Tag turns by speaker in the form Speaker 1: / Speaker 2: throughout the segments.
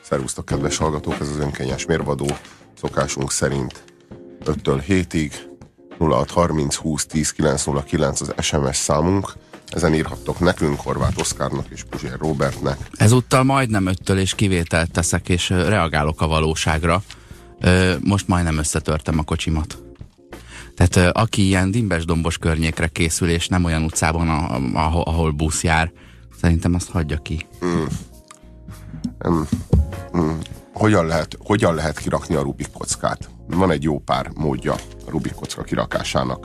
Speaker 1: Szervusztok, kedves hallgatók, ez az önkényes mérvadó, szokásunk szerint 5-től 7-ig, 0630 20 10 909 az SMS számunk. Ezen írhattok nekünk, Horváth Oszkárnak és Puzsér Róbertnek.
Speaker 2: Ezúttal majdnem 5-től és kivételt teszek, és reagálok a valóságra. Most majdnem összetörtem a kocsimat. Tehát aki ilyen dimbes-dombos környékre készül, és nem olyan utcában, ahol busz jár, szerintem azt hagyja ki.
Speaker 1: Hogyan lehet kirakni a Rubik kockát? Van egy jó pár módja a Rubik kocka kirakásának.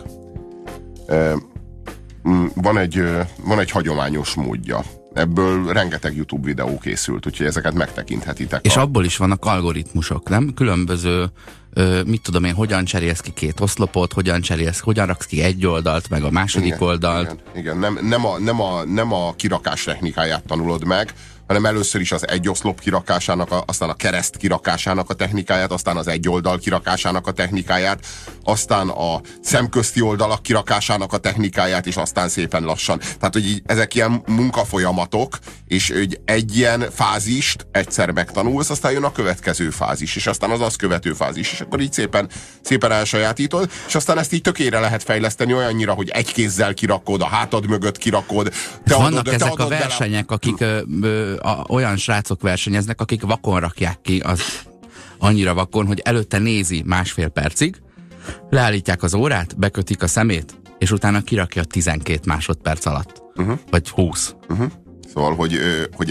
Speaker 1: Van egy hagyományos módja. Ebből rengeteg YouTube videó készült, úgyhogy ezeket megtekinthetitek.
Speaker 2: És abból is vannak algoritmusok, nem? Különböző, mit tudom én, hogyan cserélsz ki két oszlopot, hogyan raksz ki egy oldalt, meg a második oldalt.
Speaker 1: Igen. Nem a kirakás technikáját tanulod meg, hanem először is az egy oszlop kirakásának, aztán a kereszt kirakásának a technikáját, aztán az egy oldal kirakásának a technikáját, aztán a szemközti oldalak kirakásának a technikáját, és aztán szépen lassan. Tehát, hogy ezek ilyen munkafolyamatok, és egy ilyen fázist egyszer megtanulsz, aztán jön a következő fázis, és aztán az azt követő fázis, és akkor így szépen elsajátítod, és aztán ezt így tökére lehet fejleszteni olyannyira, hogy egy kézzel kirakod, a hátad mögött kirakod.
Speaker 2: Vannak ezek a versenyek, akik olyan srácok versenyeznek, akik vakon rakják ki, az annyira vakon, hogy előtte nézi másfél percig, leállítják az órát, bekötik a szemét, és utána kirakja 12 másodperc alatt. Vagy 20.
Speaker 1: Szóval, hogy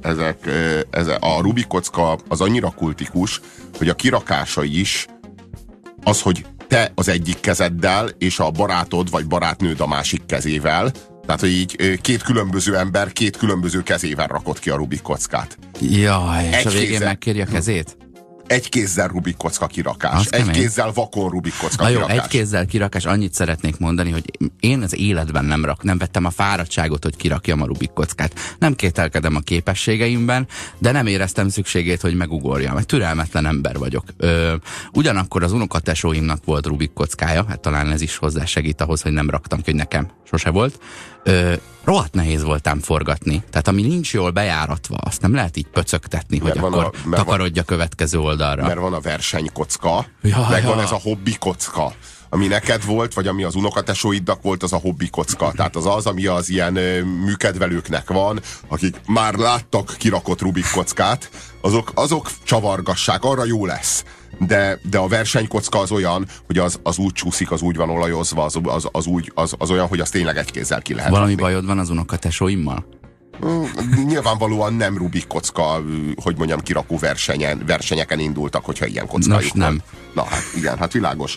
Speaker 1: a Rubik kocka az annyira kultikus, hogy a kirakásai is az, hogy te az egyik kezeddel, és a barátod vagy barátnőd a másik kezével, tehát, hogy így két különböző ember két különböző kezével rakott ki a Rubik kockát.
Speaker 2: Jaj, és a végén megkéri a kezét?
Speaker 1: Egy kézzel Rubik kocka kirakás. Egy kézzel vakon Rubik kocka kirakás.
Speaker 2: Jó, egy kézzel kirakás, annyit szeretnék mondani, hogy én az életben nem vettem a fáradtságot, hogy kirakjam a Rubik kockát. Nem kételkedem a képességeimben, de nem éreztem szükségét, hogy megugorjam. Egy türelmetlen ember vagyok. Ugyanakkor az unokatesóimnak volt Rubik kockája, hát talán ez is hozzásegít ahhoz, hogy nem raktam ki, hogy nekem sose volt. Rohadt nehéz voltám forgatni. Tehát ami nincs jól bejáratva, azt nem lehet így pöcögtetni, hogy akkor takarodj a következő oldalra.
Speaker 1: Mert van a versenykocka, van ez a hobbi kocka. Ami neked volt, vagy ami az unokatesóidnak volt, az a hobbi kocka. Tehát az, ami az ilyen műkedvelőknek van, akik már láttak kirakott Rubik kockát, azok csavargassák, arra jó lesz. De a versenykocka az olyan, hogy az úgy csúszik, az úgy van olajozva, az olyan, hogy az tényleg egy kézzel ki lehet
Speaker 2: Valami
Speaker 1: rakni.
Speaker 2: bajod van az unokatesóimmal?
Speaker 1: Nyilvánvalóan nem Rubik kocka, hogy mondjam, kirakó versenyeken indultak, hogyha ilyen kockájuk van.
Speaker 2: Nem.
Speaker 1: Na hát igen, hát világos.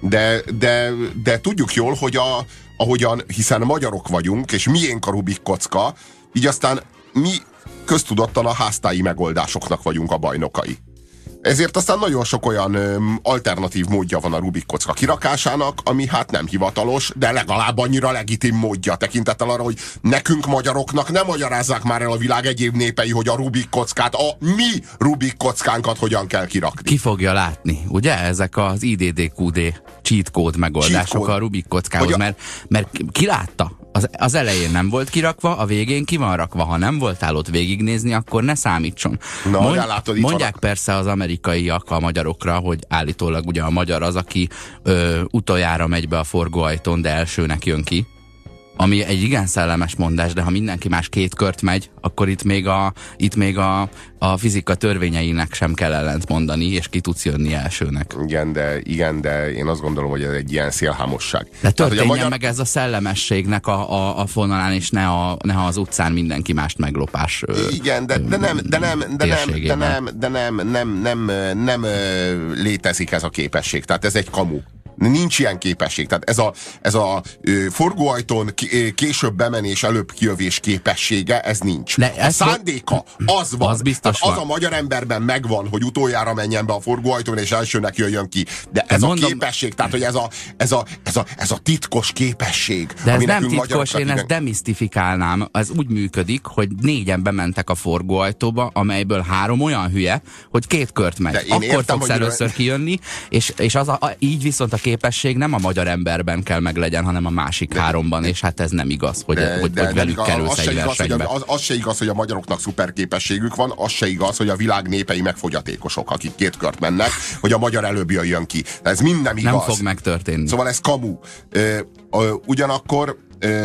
Speaker 1: De tudjuk jól, hogy ahogyan, hiszen magyarok vagyunk, és miénk a Rubik kocka, így aztán mi köztudottan a háztáji megoldásoknak vagyunk a bajnokai. Ezért aztán nagyon sok olyan alternatív módja van a Rubik kocka kirakásának, ami hát nem hivatalos, de legalább annyira legitim módja, tekintettel arra, hogy nekünk magyaroknak nem magyarázzák már el a világ egyéb népei, hogy a Rubik kockát, a mi Rubik kockánkat hogyan kell kirakni.
Speaker 2: Ki fogja látni, ugye? Ezek az IDDQD cheat code megoldások a Rubik kockához, mert ki látta? Az elején nem volt kirakva, a végén ki van rakva. Ha nem voltál ott végignézni, akkor ne számítson. Mondják persze az amerikaiak a magyarokra, hogy állítólag ugye a magyar az, aki utoljára megy be a forgóajtón, de elsőnek jön ki. Ami egy igen szellemes mondás, de ha mindenki más 2 kört megy, akkor itt még a fizika törvényeinek sem kell ellent mondani, és ki tudsz jönni elsőnek.
Speaker 1: Igen, de én azt gondolom, hogy ez egy ilyen szélhámosság.
Speaker 2: De történjen meg ez a szellemességnek a fonalán, és ne az utcán mindenki mást meglopás. Igen,
Speaker 1: nem létezik ez a képesség. Tehát ez egy kamu. Nincs ilyen képesség. Tehát ez a forgóajtón később bemenés, előbb kijövés képessége, ez nincs. A szándéka, az van.
Speaker 2: Az biztos van.
Speaker 1: Az a magyar emberben megvan, hogy utoljára menjen be a forgóajtón, és elsőnek jöjjön ki. De ez a képesség, tehát hogy ez a titkos képesség.
Speaker 2: De ez nem titkos, én ezt demisztifikálnám. Ez úgy működik, hogy 4-en bementek a forgóajtóba, amelyből 3 olyan hülye, hogy 2 kört megy. Akkor fogsz először kijönni, és így viszont a képesség nem a magyar emberben kell meg legyen, hanem a másik háromban, és hát ez nem igaz, hogy velük kerülsz egy versenybe.
Speaker 1: Az se igaz, hogy a magyaroknak szuper képességük van, az se igaz, hogy a világ népei meg fogyatékosok, akik 2 kört mennek, hogy a magyar előbb jöjjön ki. Ez mind nem igaz.
Speaker 2: Nem fog megtörténni.
Speaker 1: Szóval ez kamu. Ugyanakkor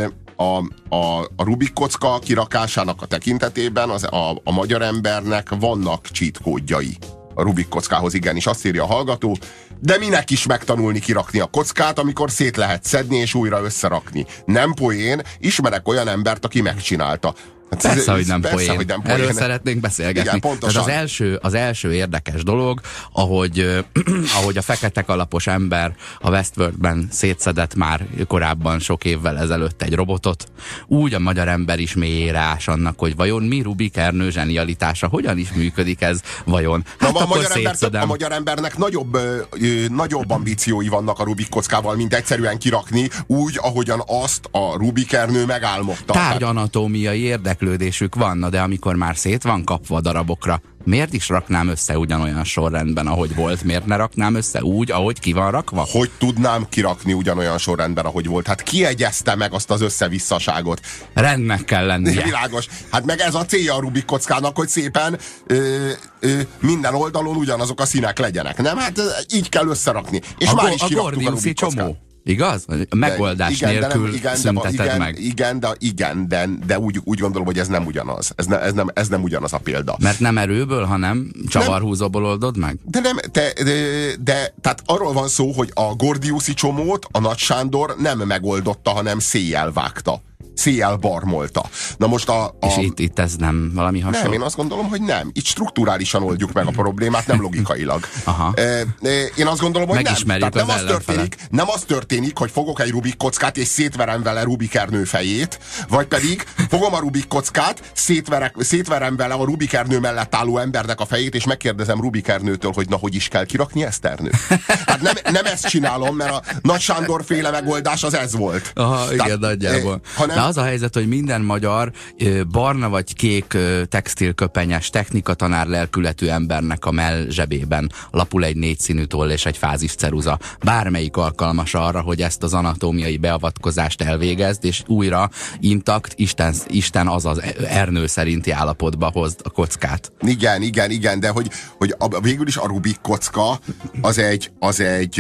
Speaker 1: a Rubik kocka kirakásának a tekintetében a magyar embernek vannak cheat kódjai. A Rubik kockához igenis azt írja a hallgató, de minek is megtanulni kirakni a kockát, amikor szét lehet szedni és újra összerakni. Nem poén, ismerek olyan embert, aki megcsinálta.
Speaker 2: Persze, hogy nem poén. Erről szeretnénk beszélgetni.
Speaker 1: Igen, pontosan.
Speaker 2: Az első érdekes dolog, ahogy a fekete kalapos ember a Westworldben szétszedett már korábban sok évvel ezelőtt egy robotot, úgy a magyar ember is mélyére ás annak, hogy vajon mi Rubik Ernő zsenialitása, hogyan is működik ez vajon. Hát
Speaker 1: a magyar embernek nagyobb ambíciói vannak a Rubik kockával, mint egyszerűen kirakni úgy, ahogyan azt a Rubik Ernő megálmodta.
Speaker 2: Tárgyanatómiai érdeklődésük van, de amikor már szét van kapva darabokra, miért is raknám össze ugyanolyan sorrendben, ahogy volt? Miért ne raknám össze úgy, ahogy ki van rakva?
Speaker 1: Hogy tudnám kirakni ugyanolyan sorrendben, ahogy volt? Hát ki egyezte meg azt az összevisszaságot?
Speaker 2: Rendnek kell lennie.
Speaker 1: Világos. Hát meg ez a célja a Rubik kockának, hogy szépen minden oldalon ugyanazok a színek legyenek. Nem? Hát így kell összerakni. És már is kiraktuk a Rubik kockát.
Speaker 2: Igaz? A megoldás nélkül szünteted meg.
Speaker 1: Igen, de úgy gondolom, hogy ez nem ugyanaz. Ez nem ugyanaz a példa.
Speaker 2: Mert nem erőből, hanem csavarhúzóból oldod meg?
Speaker 1: De tehát arról van szó, hogy a Gordiuszi csomót a Nagy Sándor nem megoldotta, hanem széjjel vágta. Széjjel barmolta. Na most
Speaker 2: És itt ez nem valami hasonló?
Speaker 1: Nem, én azt gondolom, hogy nem. Itt strukturálisan oldjuk meg a problémát, nem logikailag.
Speaker 2: Aha.
Speaker 1: Én azt gondolom, hogy
Speaker 2: megismerjük
Speaker 1: nem. Nem az történik, hogy fogok egy Rubik kockát, és szétverem vele Rubik Ernő fejét, vagy pedig fogom a Rubik kockát, szétverem vele a Rubik Ernő mellett álló embernek a fejét, és megkérdezem Rubik Ernőtől, hogy na, hogy is kell kirakni ezt, Ernő? Hát nem ezt csinálom, mert a Nagy Sándor féle megoldás az ez volt.
Speaker 2: Aha, igen, nagyjából. De az a helyzet, hogy minden magyar barna vagy kék textilköpenyes technikatanár lelkületű embernek a mell zsebében lapul egy 4 színű toll és egy fázis ceruza. Bármelyik alkalmas arra, hogy ezt az anatómiai beavatkozást elvégezd, és újra intakt, Isten azaz Ernő szerinti állapotba hozd a kockát.
Speaker 1: Igen, de hogy végül is a Rubik kocka az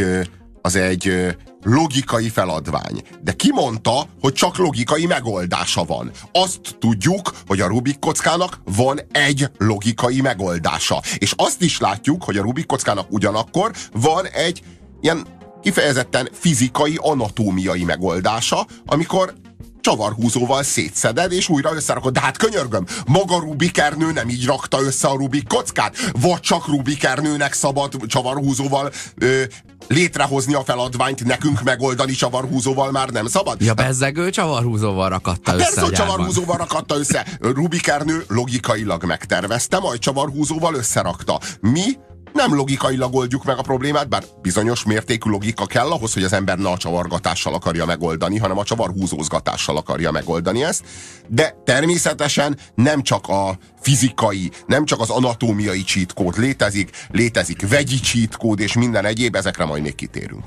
Speaker 1: egy logikai feladvány. De ki mondta, hogy csak logikai megoldása van? Azt tudjuk, hogy a Rubik kockának van egy logikai megoldása. És azt is látjuk, hogy a Rubik kockának ugyanakkor van egy ilyen kifejezetten fizikai, anatómiai megoldása, amikor csavarhúzóval szétszeded, és újra összerakod. De hát könyörgöm, maga Rubik Ernő nem így rakta össze a Rubik kockát? Vagy csak Rubik Ernőnek szabad csavarhúzóval létrehozni a feladványt, nekünk megoldani csavarhúzóval már nem szabad?
Speaker 2: Ja, bezzegő csavarhúzóval rakatta össze.
Speaker 1: Persze, hogy csavarhúzóval rakatta össze. Rubik Ernő logikailag megtervezte, majd csavarhúzóval összerakta. Mi nem logikailag oldjuk meg a problémát, bár bizonyos mértékű logika kell ahhoz, hogy az ember ne a csavargatással akarja megoldani, hanem a csavarhúzózgatással akarja megoldani ezt. De természetesen nem csak a fizikai, nem csak az anatómiai cheat code létezik vegyi cheat code és minden egyéb, ezekre majd még kitérünk.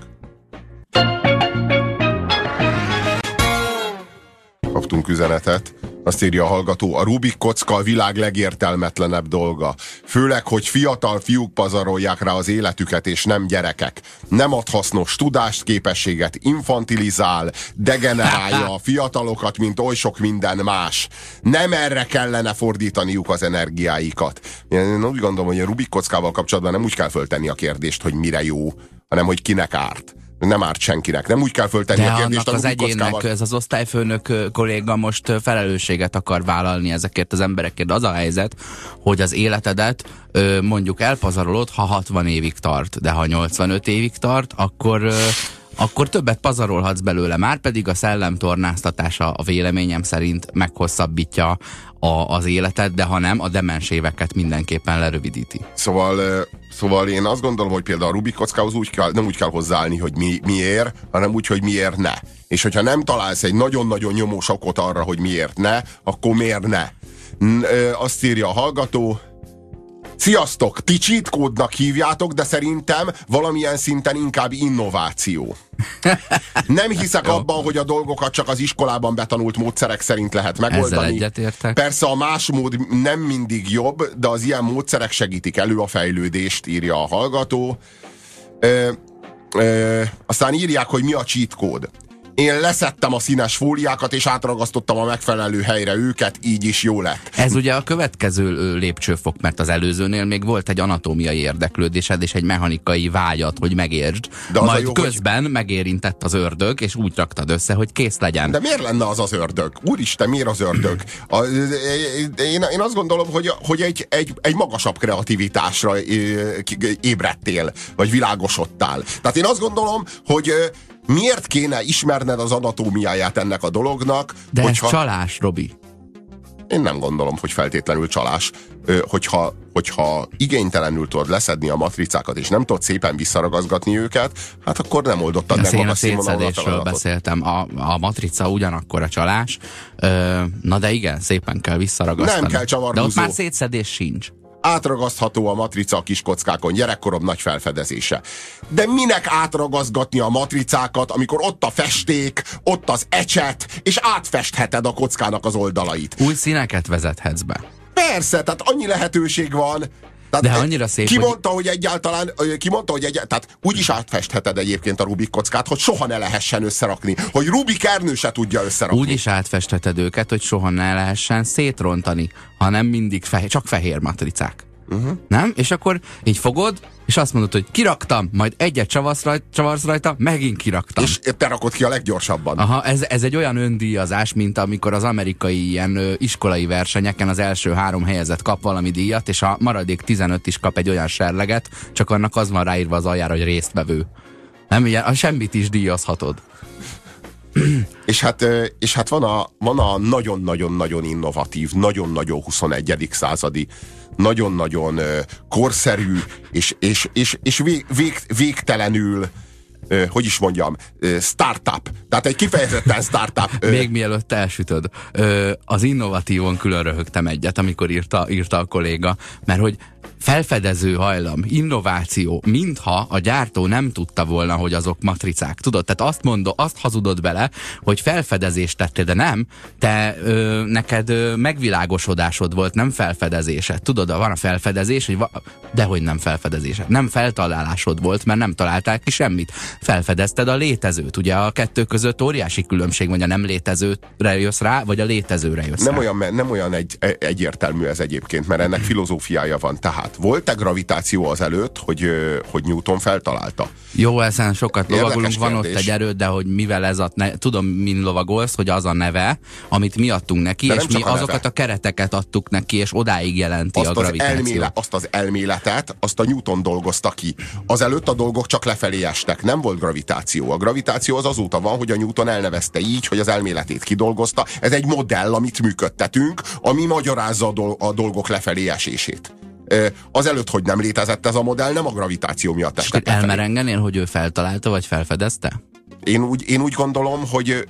Speaker 1: Kaptunk üzenetet. Azt írja a hallgató, a Rubik kocka a világ legértelmetlenebb dolga. Főleg, hogy fiatal fiúk pazarolják rá az életüket, és nem gyerekek. Nem ad hasznos tudást, képességet, infantilizál, degenerálja a fiatalokat, mint oly sok minden más. Nem erre kellene fordítaniuk az energiáikat. Én úgy gondolom, hogy a Rubik kockával kapcsolatban nem úgy kell föltenni a kérdést, hogy mire jó, hanem hogy kinek árt. Nem árt senkinek. Nem úgy kell föltenni a kérdést.
Speaker 2: De annak az egyénnek, ez az osztályfőnök kolléga most felelősséget akar vállalni ezekért az emberekért. Az a helyzet, hogy az életedet mondjuk elpazarolod, ha 60 évig tart, de ha 85 évig tart, akkor többet pazarolhatsz belőle. Márpedig a szellemtornáztatása a véleményem szerint meghosszabbítja az életet, de ha nem, a demens éveket mindenképpen lerövidíti.
Speaker 1: Szóval én azt gondolom, hogy például a Rubik kockához nem úgy kell hozzáállni, hogy miért, hanem úgy, hogy miért ne. És hogyha nem találsz egy nagyon-nagyon nyomós okot arra, hogy miért ne, akkor miért ne? Azt írja a hallgató, Sziasztok! Ti cheat code-nak hívjátok, de szerintem valamilyen szinten inkább innováció. Nem hiszek abban, hogy a dolgokat csak az iskolában betanult módszerek szerint lehet megoldani.
Speaker 2: Ezzel egyetértek.
Speaker 1: Persze a más mód nem mindig jobb, de az ilyen módszerek segítik elő a fejlődést, írja a hallgató. Aztán írják, hogy mi a cheat code. Én leszettem a színes fóliákat, és átragasztottam a megfelelő helyre őket, így is jó lett.
Speaker 2: Ez ugye a következő lépcsőfok, mert az előzőnél még volt egy anatómiai érdeklődésed, és egy mechanikai vágyat, hogy megértsd. De majd jó, közben megérintett az ördög, és úgy raktad össze, hogy kész legyen.
Speaker 1: De miért lenne az ördög? Úristen, miért az ördög? Én azt gondolom, hogy egy magasabb kreativitásra ébredtél, vagy világosodtál. Tehát én azt gondolom, hogy miért kéne ismerned az anatómiáját ennek a dolognak?
Speaker 2: De hogyha... ez csalás, Robi.
Speaker 1: Én nem gondolom, hogy feltétlenül csalás. Hogyha igénytelenül tudod leszedni a matricákat, és nem tudod szépen visszaragazgatni őket, hát akkor nem oldottad meg magas színvonalon a feladatot.
Speaker 2: Beszéltem. A matrica ugyanakkor a csalás. Na de igen, szépen kell visszaragasztani.
Speaker 1: Nem kell csavargózó.
Speaker 2: De ott már szétszedés sincs.
Speaker 1: Átragasztható a matrica a kis kockákon, gyerekkorom nagy felfedezése. De minek átragazgatni a matricákat, amikor ott a festék, ott az ecset, és átfestheted a kockának az oldalait?
Speaker 2: Új színeket vezethetsz be.
Speaker 1: Persze, tehát annyi lehetőség van.
Speaker 2: De annyira szép,
Speaker 1: ki mondta, hogy egyáltalán, tehát úgy is átfestheted egyébként a Rubik kockát, hogy soha ne lehessen összerakni. Hogy Rubik Ernő se tudja összerakni.
Speaker 2: Úgy is átfestheted őket, hogy soha ne lehessen szétrontani, hanem mindig csak fehér matricák. Nem? És akkor így fogod, és azt mondod, hogy kiraktam, majd egyet csavarsz rajta, megint kiraktam.
Speaker 1: És te rakod ki a leggyorsabban.
Speaker 2: Aha, ez egy olyan öndíjazás, mint amikor az amerikai ilyen iskolai versenyeken az első 3 helyezett kap valami díjat, és a maradék 15 is kap egy olyan serleget, csak annak az van ráírva az aljára, hogy résztvevő. Nem, ilyen, semmit is díjazhatod.
Speaker 1: És hát van a nagyon-nagyon-nagyon innovatív, nagyon-nagyon 21. századi, nagyon-nagyon korszerű, és végtelenül, hogy is mondjam, startup. Tehát egy kifejezetten startup.
Speaker 2: Még mielőtt elsütöd, az innovatívon külön röhögtem egyet, amikor írta a kolléga, mert hogy felfedező hajlam, innováció, mintha a gyártó nem tudta volna, hogy azok matricák. Tudod, tehát azt hazudod bele, hogy felfedezést tettél, de nem, te neked megvilágosodásod volt, nem felfedezésed. Tudod, van a felfedezés, hogy dehogy nem felfedezésed. Nem feltalálásod volt, mert nem találtál ki semmit. Felfedezted a létezőt. Ugye a kettő között óriási különbség, vagy a nem létezőre jössz rá, vagy a létezőre jössz rá.
Speaker 1: Nem olyan egyértelmű ez egyébként, mert ennek filozófiája van. Tehát volt-e gravitáció azelőtt, hogy Newton feltalálta?
Speaker 2: Jó, ezen sokat lovagolunk, van
Speaker 1: kérdés.
Speaker 2: ott egy erőd, de hogy mivel ez tudom, min lovagolsz, hogy az a neve, amit mi adtunk neki, és mi azokat a kereteket adtuk neki, és odáig jelenti a gravitáció.
Speaker 1: Azt az elméletet, azt a Newton dolgozta ki. Azelőtt a dolgok csak lefelé estek, nem volt gravitáció. A gravitáció az azóta van, hogy a Newton elnevezte így, hogy az elméletét kidolgozta. Ez egy modell, amit működtetünk, ami magyarázza a dolgok lefelé esését. Azelőtt, hogy nem létezett ez a modell, nem a gravitáció miatt estek lefelé.
Speaker 2: Elmerengenél, hogy ő feltalálta, vagy felfedezte?
Speaker 1: Én úgy gondolom, hogy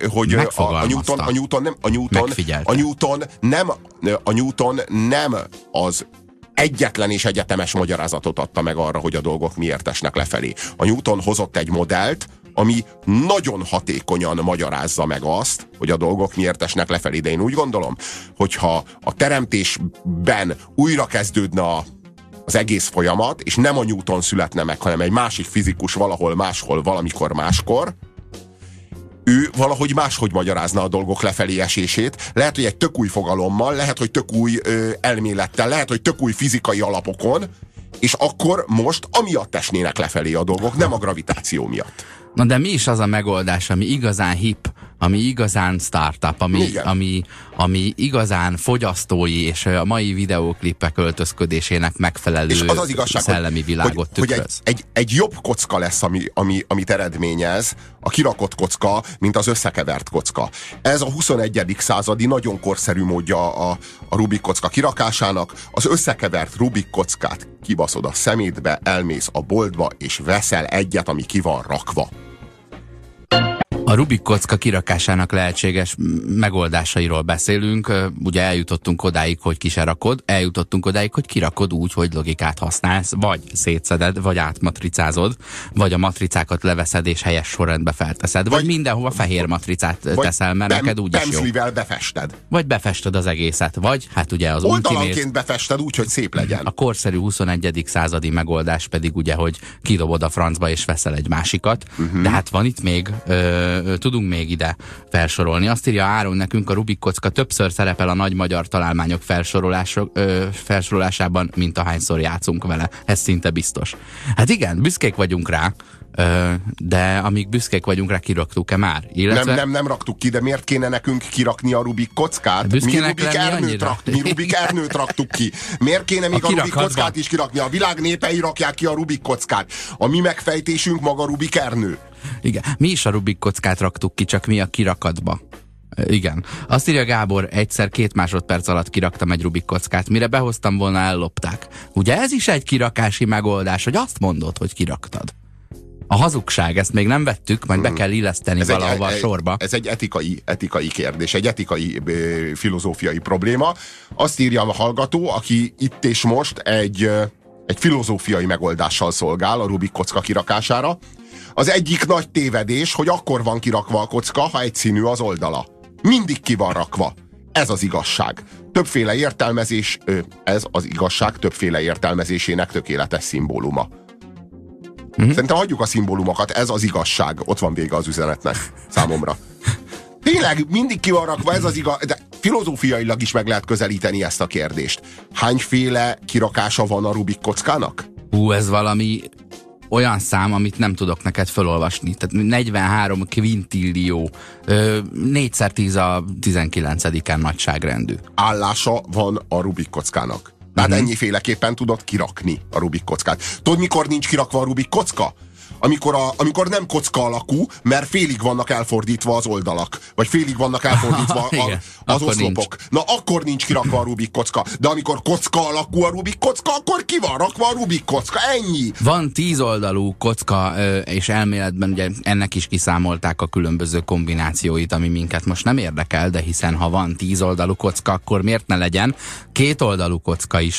Speaker 1: a Newton nem az egyetlen és egyetemes magyarázatot adta meg arra, hogy a dolgok miért esnek lefelé. A Newton hozott egy modellt, ami nagyon hatékonyan magyarázza meg azt, hogy a dolgok miért esnek lefelé. De én úgy gondolom, hogyha a teremtésben újra kezdődne az egész folyamat, és nem a Newton születne meg, hanem egy másik fizikus valahol máshol, valamikor máskor, ő valahogy máshogy magyarázna a dolgok lefelé esését. Lehet, hogy egy tök új fogalommal, lehet, hogy tök új elmélettel, lehet, hogy tök új fizikai alapokon, és akkor most amiatt esnének lefelé a dolgok, nem a gravitáció miatt.
Speaker 2: Na de mi is az a megoldás, ami igazán hip, ami igazán startup, ami igazán fogyasztói és a mai videóklipek öltözködésének megfelelő és az igazság, szellemi világot tükröz.
Speaker 1: Hogy egy jobb kocka lesz, amit eredményez, a kirakott kocka, mint az összekevert kocka. Ez a 21. századi nagyon korszerű módja a Rubik kocka kirakásának. Az összekevert Rubik kockát kibaszod a szemétbe, elmész a boltba, és veszel egyet, ami ki van rakva.
Speaker 2: A Rubik kocka kirakásának lehetséges megoldásairól beszélünk. Ugye eljutottunk odáig, hogy ki se rakod, eljutottunk odáig, hogy kirakod úgy, hogy logikát használsz, vagy szétszeded, vagy átmatricázod, vagy a matricákat leveszed és helyes sorrendbe felteszed, vagy mindenhova fehér matricát teszel, mert neked úgyis jó.
Speaker 1: Pemzlivel befested.
Speaker 2: Vagy befested az egészet, vagy hát ugye az
Speaker 1: oldalanként befested úgy, hogy szép legyen.
Speaker 2: A korszerű 21. századi megoldás pedig ugye, hogy kidobod a francba és veszel egy másikat, de hát van itt még, tudunk még ide felsorolni. Azt írja Áron nekünk, a Rubik kocka többször szerepel a nagy magyar találmányok felsorolásában, mint ahányszor játszunk vele. Ez szinte biztos. Hát igen, büszkék vagyunk rá, de amíg büszkék vagyunk rá, kiraktuk-e már?
Speaker 1: Illetve... Nem raktuk ki, de miért kéne nekünk kirakni a Rubik kockát? Mi Rubik Ernőt raktuk ki. Miért kéne még a Rubik kockát is kirakni? A világ népei rakják ki a Rubik kockát. A mi megfejtésünk maga Rubik Ernő.
Speaker 2: Igen, mi is a Rubik kockát raktuk ki, csak mi a kirakatba. Igen. Azt írja Gábor, egyszer 2 másodperc alatt kiraktam egy Rubik kockát, mire behoztam volna, ellopták. Ugye ez is egy kirakási megoldás, hogy azt mondod, hogy kiraktad. A hazugság, ezt még nem vettük, majd be kell illeszteni valahova a sorba.
Speaker 1: Ez egy etikai kérdés, egy etikai filozófiai probléma. Azt írja a hallgató, aki itt és most egy filozófiai megoldással szolgál a Rubik kocka kirakására. Az egyik nagy tévedés, hogy akkor van kirakva a kocka, ha egyszínű az oldala. Mindig ki van rakva. Ez az igazság. Többféle értelmezés, ez az igazság többféle értelmezésének tökéletes szimbóluma. Szerintem hagyjuk a szimbólumokat, ez az igazság. Ott van vége az üzenetnek számomra. Tényleg, mindig ki van rakva, ez az igaz, de filozófiailag is meg lehet közelíteni ezt a kérdést. Hányféle kirakása van a Rubik kockának?
Speaker 2: Ez valami olyan szám, amit nem tudok neked felolvasni. Tehát 43 kvintillió, 4x10 a 19-en nagyságrendű.
Speaker 1: Állása van a Rubik kockának. Tehát ennyiféleképpen tudod kirakni a Rubik kockát. Tudod, mikor nincs kirakva a Rubik kocka? Amikor nem kocka alakú, mert félig vannak elfordítva az oldalak. Vagy félig vannak elfordítva az oszlopok. Na, akkor nincs kirakva a Rubik kocka. De amikor kocka alakú a Rubik kocka, akkor ki van rakva a Rubik kocka. Ennyi.
Speaker 2: Van 10 oldalú kocka, és elméletben ugye ennek is kiszámolták a különböző kombinációit, ami minket most nem érdekel, de hiszen ha van 10 oldalú kocka, akkor miért ne legyen 2 oldalú kocka is.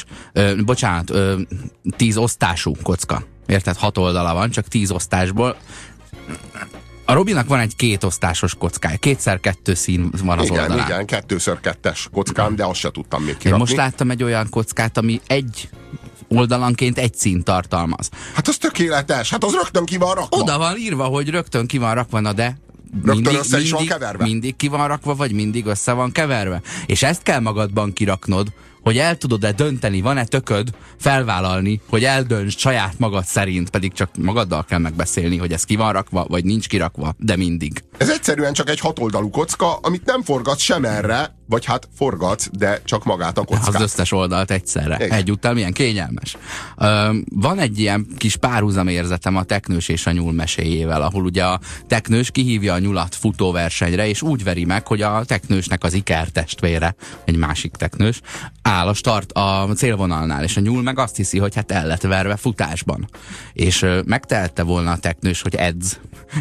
Speaker 2: 10 osztású kocka. Érted? 6 oldala van, csak 10 osztásból. A Robinak van egy 2 osztásos kockája. 2x2 szín van az oldalán.
Speaker 1: Igen, 2x2-es kockám, de azt se tudtam még kirakni.
Speaker 2: Én most láttam egy olyan kockát, ami egy oldalanként egy szín tartalmaz.
Speaker 1: Hát az tökéletes, hát az rögtön ki van rakva.
Speaker 2: Oda van írva, hogy rögtön ki van rakva, na de
Speaker 1: össze is van keverve.
Speaker 2: Mindig ki van rakva, vagy mindig össze van keverve. És ezt kell magadban kiraknod, hogy el tudod-e dönteni, van-e tököd felvállalni, hogy eldönts saját magad szerint, pedig csak magaddal kell megbeszélni, hogy ez ki van rakva, vagy nincs kirakva, de mindig.
Speaker 1: Ez egyszerűen csak egy 6 oldalú kocka, amit nem forgatsz sem erre, vagy hát forgatsz, de csak magát a kockát.
Speaker 2: Az összes oldalt egyszerre. Egyúttal milyen kényelmes. Van egy ilyen kis párhuzamérzetem a teknős és a nyúl meséjével, ahol ugye a teknős kihívja a nyulat futóversenyre, és úgy veri meg, hogy a teknősnek az ikertestvére, egy másik teknős, áll a célvonalnál, és a nyúl meg azt hiszi, hogy hát el lett verve futásban. És megtehette volna a teknős, hogy edz,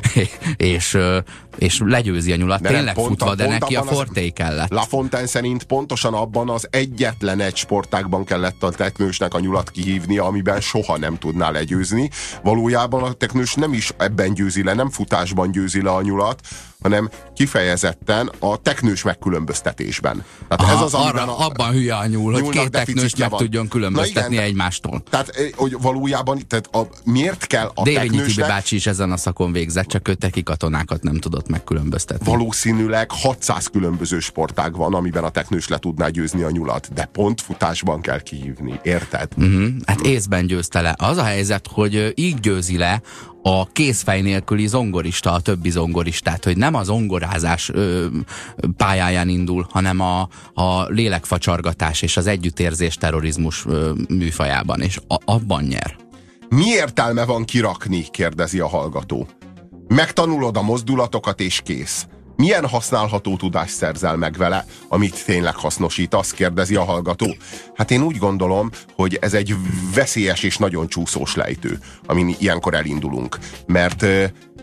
Speaker 2: és legyőzi a nyulat, tényleg futva, de neki a forté kellett.
Speaker 1: La Fontaine szerint pontosan abban az egyetlen egy sportágban kellett a teknősnek a nyulat kihívnia, amiben soha nem tudná legyőzni. Valójában a teknős nem is ebben győzi le, nem futásban győzi le a nyulat, hanem kifejezetten a teknős megkülönböztetésben. Tehát ez az,
Speaker 2: abban hülye a nyúl, hogy 2 teknőst meg tudjon különböztetni egymástól.
Speaker 1: Tehát, hogy valójában miért kell a
Speaker 2: Dévényi
Speaker 1: teknősnek...
Speaker 2: Tibi bácsi is ezen a szakon végzett, csak ő teki katonákat nem tudott megkülönböztetni.
Speaker 1: Valószínűleg 600 különböző sportág van, amiben a teknős le tudná győzni a nyulat, de pont futásban kell kihívni, érted?
Speaker 2: Hát észben győzte le. Az a helyzet, hogy így győzi le a kézfej nélküli zongorista, a többi zongoristát, hogy nem a zongorázás pályáján indul, hanem a lélekfacsargatás és az együttérzés terrorizmus műfajában, és abban nyer.
Speaker 1: Mi értelme van kirakni? Kérdezi a hallgató. Megtanulod a mozdulatokat és kész. Milyen használható tudást szerzel meg vele, amit tényleg hasznosítasz? Kérdezi a hallgató. Hát én úgy gondolom, hogy ez egy veszélyes és nagyon csúszós lejtő, amin ilyenkor elindulunk. Mert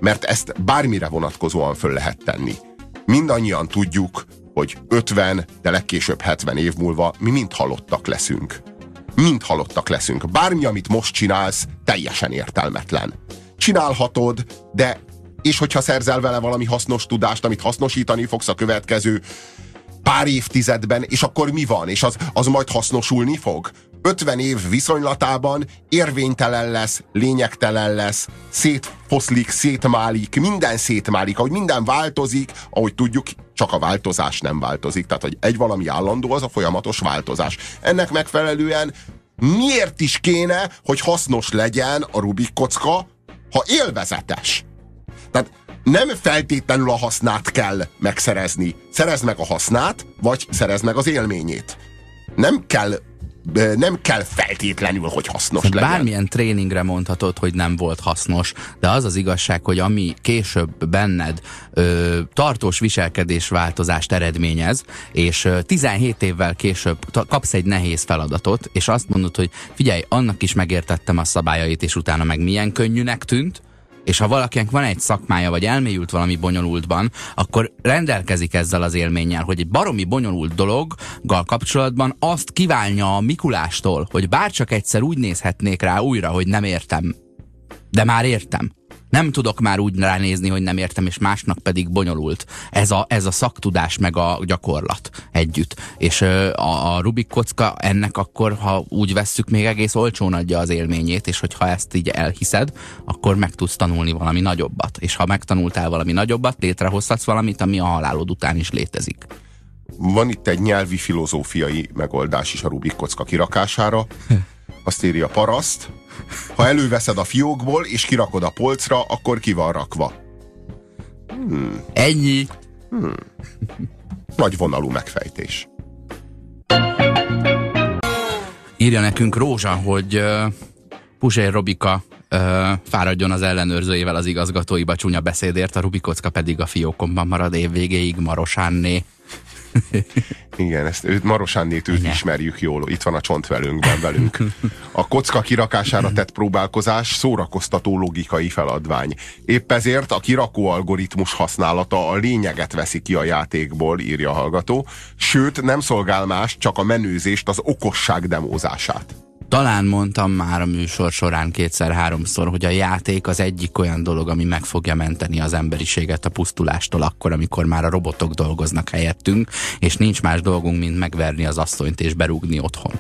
Speaker 1: mert ezt bármire vonatkozóan föl lehet tenni. Mindannyian tudjuk, hogy 50, de legkésőbb 70 év múlva mi mind halottak leszünk. Mind halottak leszünk. Bármi, amit most csinálsz, teljesen értelmetlen. Csinálhatod, de és hogyha szerzel vele valami hasznos tudást, amit hasznosítani fogsz a következő pár évtizedben, és akkor mi van? És az majd hasznosulni fog? 50 év viszonylatában érvénytelen lesz, lényegtelen lesz, szétfoszlik, szétmálik, minden szétmálik, ahogy minden változik, ahogy tudjuk, csak a változás nem változik. Tehát, hogy egy valami állandó, az a folyamatos változás. Ennek megfelelően miért is kéne, hogy hasznos legyen a Rubik kocka, ha élvezetes? Tehát nem feltétlenül a hasznát kell megszerezni. Szerezd meg a hasznát, vagy szerezd meg az élményét. Nem kell feltétlenül, hogy hasznos legyen.
Speaker 2: Bármilyen tréningre mondhatod, hogy nem volt hasznos, de az az igazság, hogy ami később benned tartós viselkedésváltozást eredményez, és 17 évvel később kapsz egy nehéz feladatot, és azt mondod, hogy figyelj, annak is megértettem a szabályait, és utána meg milyen könnyűnek tűnt, és ha valakinek van egy szakmája, vagy elmélyült valami bonyolultban, akkor rendelkezik ezzel az élménnyel, hogy egy baromi bonyolult dologgal kapcsolatban azt kívánja a Mikulástól, hogy bárcsak egyszer úgy nézhetnék rá újra, hogy nem értem. De már értem. Nem tudok már úgy ránézni, hogy nem értem, és másnak pedig bonyolult. Ez a szaktudás meg a gyakorlat együtt. És a Rubik kocka ennek akkor, ha úgy vesszük, még egész olcsón adja az élményét, és hogyha ezt így elhiszed, akkor meg tudsz tanulni valami nagyobbat. És ha megtanultál valami nagyobbat, létrehozhatsz valamit, ami a halálod után is létezik.
Speaker 1: Van itt egy nyelvi filozófiai megoldás is a Rubik kocka kirakására. Azt írja paraszt: ha előveszed a fiókból és kirakod a polcra, akkor ki van rakva.
Speaker 2: Ennyi.
Speaker 1: Nagy vonalú megfejtés.
Speaker 2: Írja nekünk Rózsa, hogy Puzsér Robika fáradjon az ellenőrzőjével az igazgatóiba csúnya beszédért, a Rubik kocka pedig a fiókomban marad évvégéig Marosánné.
Speaker 1: Igen, Marosánnét őt ismerjük jól, itt van a csontvelünkben velünk. A kocka kirakására tett próbálkozás szórakoztató logikai feladvány. Épp ezért a kirakó algoritmus használata a lényeget veszi ki a játékból, írja a hallgató, sőt nem szolgál más, csak a menőzést, az okosság demózását.
Speaker 2: Talán mondtam már a műsor során 2-3-szor, hogy a játék az egyik olyan dolog, ami meg fogja menteni az emberiséget a pusztulástól akkor, amikor már a robotok dolgoznak helyettünk, és nincs más dolgunk, mint megverni az asszonyt és berúgni otthon.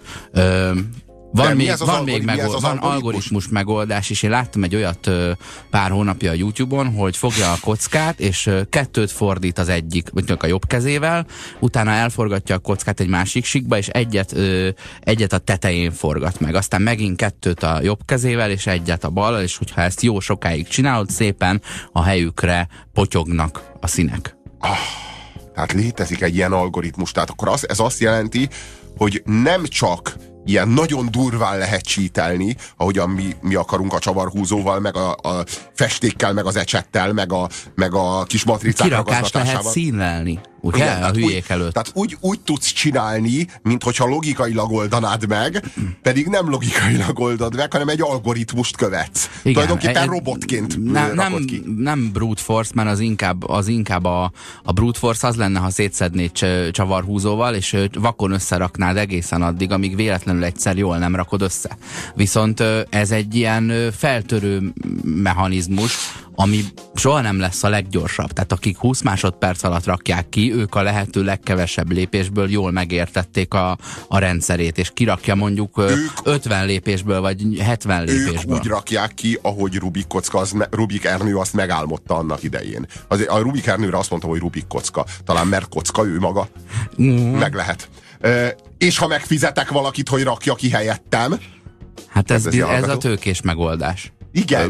Speaker 2: Van algoritmus megoldás, és én láttam egy olyat pár hónapja a YouTube-on, hogy fogja a kockát, és 2 fordít az egyik, mondjuk a jobb kezével, utána elforgatja a kockát egy másik síkba, és egyet a tetején forgat meg. Aztán megint 2 a jobb kezével, és egyet a ballal, és hogyha ezt jó sokáig csinálod, szépen a helyükre potyognak a színek.
Speaker 1: Tehát létezik egy ilyen algoritmus, tehát akkor ez azt jelenti, hogy nem csak ilyen nagyon durván lehet csítelni, ahogyan mi akarunk a csavarhúzóval, meg a festékkel, meg az ecsettel, meg a kis matricák
Speaker 2: kirakást lehet színlelni, ugye? Igen, a hülyék előtt.
Speaker 1: Tehát úgy tudsz csinálni, mint hogyha logikailag oldanád meg, pedig nem logikailag oldod meg, hanem egy algoritmust követsz. Igen, tulajdonképpen robotként rakod ki.
Speaker 2: Nem brute force, mert az inkább a brute force az lenne, ha szétszednéd csavarhúzóval, és vakon összeraknád egészen addig, amíg véletlenül egyszer jól nem rakod össze. Viszont ez egy ilyen feltörő mechanizmus, ami soha nem lesz a leggyorsabb. Tehát akik 20 másodperc alatt rakják ki, ők a lehető legkevesebb lépésből jól megértették a rendszerét, és kirakja mondjuk 50 lépésből, vagy 70 lépésből.
Speaker 1: Ők úgy rakják ki, ahogy Rubik Ernő azt megálmodta annak idején. A Rubik Ernőre azt mondta, hogy Rubik kocka. Talán mert kocka ő maga. Meg lehet. És ha megfizetek valakit, hogy rakja ki helyettem.
Speaker 2: Hát ez a tőkés megoldás.
Speaker 1: Igen,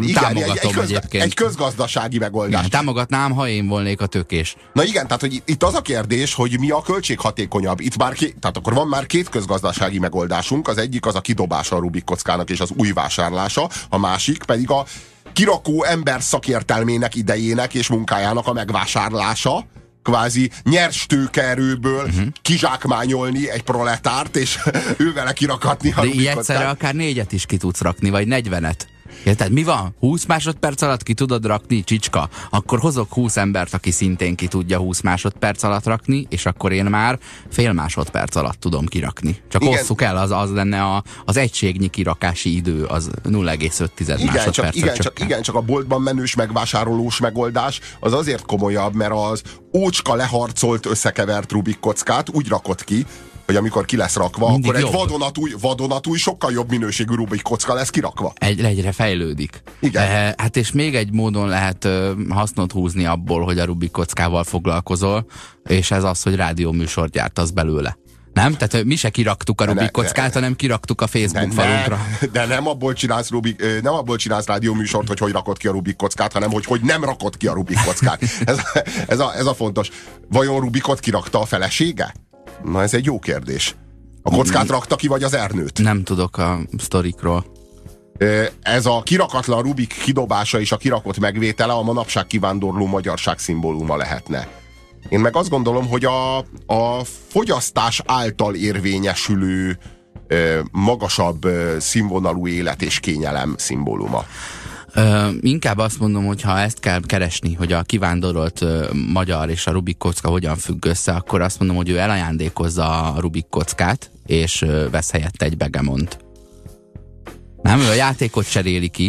Speaker 1: egy közgazdasági megoldás.
Speaker 2: Igen, támogatnám, ha én volnék a tőkés.
Speaker 1: Na igen, tehát hogy itt az a kérdés, hogy mi a költséghatékonyabb. Itt már tehát akkor van már 2 közgazdasági megoldásunk. Az egyik az a kidobása a Rubik kockának és az új vásárlása, a másik pedig a kirakó ember szakértelmének, idejének és munkájának a megvásárlása. Kvázi nyers tőkeerőből kizsákmányolni egy proletárt, és ő vele kirakatni a
Speaker 2: Rubik kockát. De egyszerre akár 4 is ki tudsz rakni, vagy 40-et. Tehát mi van? 20 másodperc alatt ki tudod rakni, csicska? Akkor hozok 20 embert, aki szintén ki tudja 20 másodperc alatt rakni, és akkor én már fél másodperc alatt tudom kirakni. Csak osszuk el, az lenne az egységnyi kirakási idő, az 0,5 másodperc.
Speaker 1: Csak a boltban menős megvásárolós megoldás az azért komolyabb, mert az ócska leharcolt összekevert Rubik kockát úgy rakott ki, hogy amikor ki lesz rakva, mindig akkor jobb. Egy vadonatúj, sokkal jobb minőségű Rubik kocka lesz kirakva.
Speaker 2: Egyre fejlődik.
Speaker 1: Igen.
Speaker 2: Hát és még egy módon lehet hasznot húzni abból, hogy a Rubik kockával foglalkozol, és ez az, hogy rádióműsort gyártasz belőle. Nem? Tehát mi se kiraktuk a Rubik kockát, hanem kiraktuk a Facebook falunkra.
Speaker 1: De nem abból csinálsz rádióműsort, hogy rakod ki a Rubik kockát, hanem hogy nem rakod ki a Rubik kockát. Ez a fontos. Vajon Rubikot kirakta a felesége? Na, ez egy jó kérdés. A kockát rakta ki, vagy az Ernőt?
Speaker 2: Nem tudok a sztorikról.
Speaker 1: Ez a kirakatlan Rubik kidobása és a kirakott megvétele a manapság kivándorló magyarság szimbóluma lehetne. Én meg azt gondolom, hogy a fogyasztás által érvényesülő magasabb színvonalú élet és kényelem szimbóluma.
Speaker 2: Inkább azt mondom, hogy ha ezt kell keresni, hogy a kivándorolt magyar és a Rubik kocka hogyan függ össze, akkor azt mondom, hogy ő elajándékozza a Rubik kockát, és vesz helyette egy begemont. Nem, ő a játékot cseréli ki.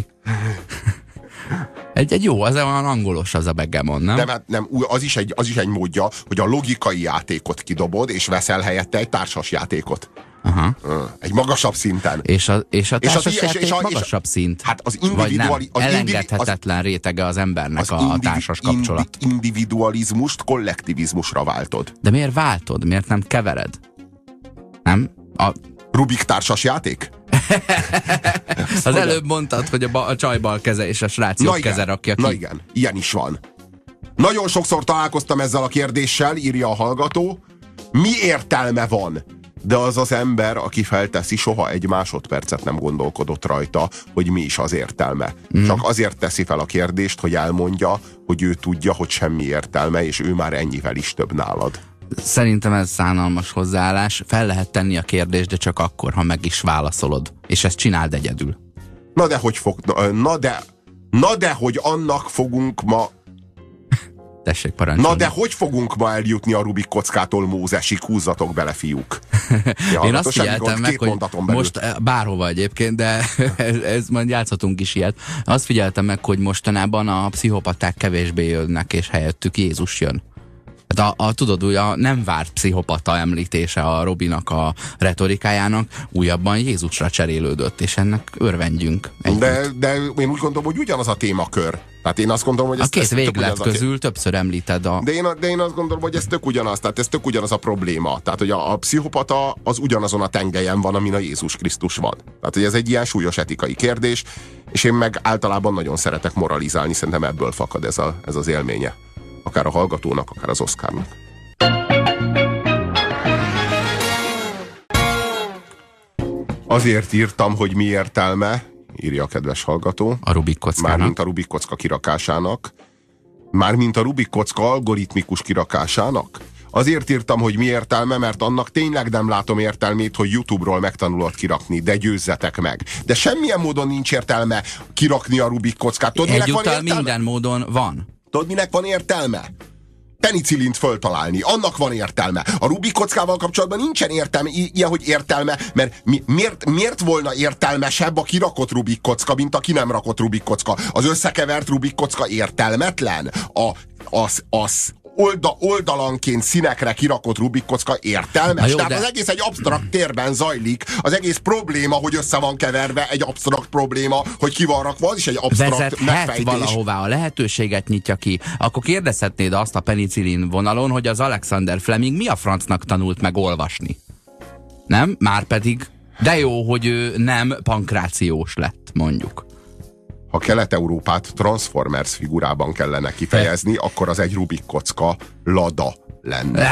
Speaker 2: Egy jó, az olyan angolos az a begemon, nem?
Speaker 1: Nem, az is egy módja, hogy a logikai játékot kidobod, és veszel helyette egy társas játékot.
Speaker 2: Aha.
Speaker 1: Egy magasabb szinten.
Speaker 2: És a társasjáték magasabb szint?
Speaker 1: Hát az
Speaker 2: elengedhetetlen rétege az embernek a társas kapcsolat.
Speaker 1: Individualizmust kollektivizmusra váltod.
Speaker 2: De miért váltod? Miért nem kevered? Nem?
Speaker 1: Rubik társas játék?
Speaker 2: Az előbb mondtad, hogy a csaj bal keze és a srác jobb keze rakja ki.
Speaker 1: Na igen, ilyen is van. Nagyon sokszor találkoztam ezzel a kérdéssel, írja a hallgató. Mi értelme van? De az az ember, aki felteszi, soha egy másodpercet nem gondolkodott rajta, hogy mi is az értelme. Csak azért teszi fel a kérdést, hogy elmondja, hogy ő tudja, hogy semmi értelme, és ő már ennyivel is több nálad.
Speaker 2: Szerintem ez szánalmas hozzáállás. Fel lehet tenni a kérdést, de csak akkor, ha meg is válaszolod. És ezt csináld egyedül.
Speaker 1: Na de hogy annak fogunk ma...
Speaker 2: Tessék parancsolni.
Speaker 1: Na de hogy fogunk ma eljutni a Rubik kockától Mózesig? Húzzatok bele, fiúk.
Speaker 2: Én azt figyeltem meg, hogy most bárhova egyébként, de ez majd játszhatunk is ilyet. Azt figyeltem meg, hogy mostanában a pszichopaták kevésbé jönnek, és helyettük Jézus jön. Tudod, úgy a nem várt pszichopata említése a Robinak a retorikájának újabban Jézusra cserélődött, és ennek örvendjünk.
Speaker 1: De én úgy gondolom, hogy ugyanaz a témakör. Tehát én azt gondolom, hogy
Speaker 2: a két véglet közül többször említed
Speaker 1: De én azt gondolom, hogy ez tök ugyanaz, tehát ez tök ugyanaz a probléma. Tehát, hogy a pszichopata az ugyanazon a tengelyen van, amin a Jézus Krisztus van. Tehát, hogy ez egy ilyen súlyos etikai kérdés, és én meg általában nagyon szeretek moralizálni, szerintem ebből fakad ez az élménye. Akár a hallgatónak, akár az Oscarnak. Azért írtam, hogy mi értelme, írja a kedves hallgató.
Speaker 2: A Rubik kockának.
Speaker 1: Mármint a Rubik kocka kirakásának. Mármint a Rubik kocka algoritmikus kirakásának. Azért írtam, hogy mi értelme, mert annak tényleg nem látom értelmét, hogy YouTube-ról megtanulod kirakni, de győzzetek meg. De semmilyen módon nincs értelme kirakni a Rubik kockát.
Speaker 2: Egyúttal minden módon van.
Speaker 1: Tudod, minek van értelme? Penicillint föltalálni. Annak van értelme. A Rubik kockával kapcsolatban nincsen értelme, ilyen, hogy értelme, mert miért volna értelmesebb a kirakott Rubik kocka, mint a ki nem rakott Rubik kocka? Az összekevert Rubik kocka értelmetlen? Oldalanként színekre kirakott Rubik kocka értelmes. Tehát az egész egy absztrakt térben zajlik. Az egész probléma, hogy össze van keverve, egy absztrakt probléma, hogy ki van rakva, az is egy absztrakt megfejtés.
Speaker 2: Valahová, a lehetőséget nyitja ki. Akkor kérdezhetnéd azt a penicillin vonalon, hogy az Alexander Fleming mi a francnak tanult meg olvasni? Nem? Márpedig, de jó, hogy ő nem pankrációs lett, mondjuk.
Speaker 1: Ha Kelet-Európát Transformers figurában kellene kifejezni, akkor az egy Rubik kocka Lada lenne.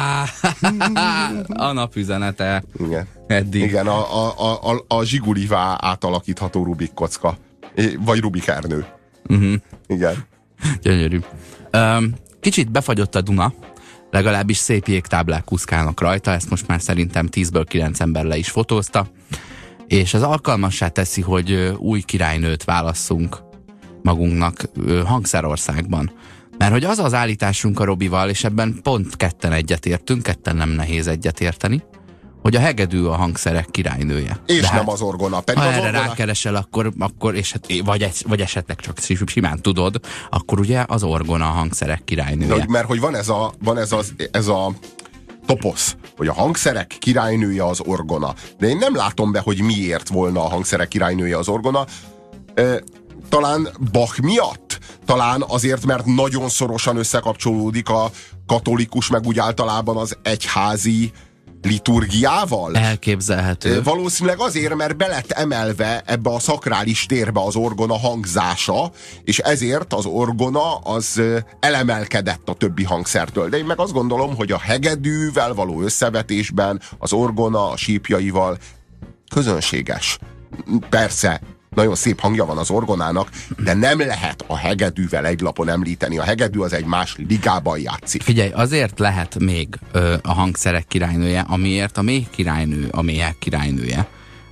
Speaker 2: A napüzenete.
Speaker 1: Igen.
Speaker 2: Eddig.
Speaker 1: Igen, a Zsigulivá átalakítható Rubik kocka. Vagy Rubik Ernő. Igen.
Speaker 2: Gyönyörű. Kicsit befagyott a Duna, legalábbis szép jégtáblák kuszkálnak rajta, ezt most már szerintem 10-ből 9 ember le is fotózta. és ez alkalmassá teszi, hogy új királynőt válasszunk magunknak Hangszerországban. Mert hogy az az állításunk a Robival, és ebben pont ketten egyetértünk, ketten nem nehéz egyetérteni, hogy a hegedű a hangszerek királynője.
Speaker 1: És de nem az orgona. Pedig
Speaker 2: ha
Speaker 1: az
Speaker 2: erre
Speaker 1: orgona...
Speaker 2: rákeresel, akkor és vagy esetleg csak simán tudod, akkor ugye az orgona a hangszerek királynője.
Speaker 1: De, mert hogy van ez a toposz, hogy a hangszerek királynője az orgona. De én nem látom be, hogy miért volna a hangszerek királynője az orgona. Talán Bach miatt? Talán azért, mert nagyon szorosan összekapcsolódik a katolikus, meg úgy általában az egyházi liturgiával?
Speaker 2: Elképzelhető.
Speaker 1: Valószínűleg azért, mert be lett emelve ebbe a szakrális térbe az orgona hangzása, és ezért az orgona az elemelkedett a többi hangszertől. De én meg azt gondolom, hogy a hegedűvel való összevetésben az orgona a sípjaival közönséges. Persze, nagyon szép hangja van az orgonának, de nem lehet a hegedűvel egy lapon említeni. A hegedű az egy más ligában játszik.
Speaker 2: Figyelj, azért lehet még a hangszerek királynője, amiért a méh királynő a méhek királynője.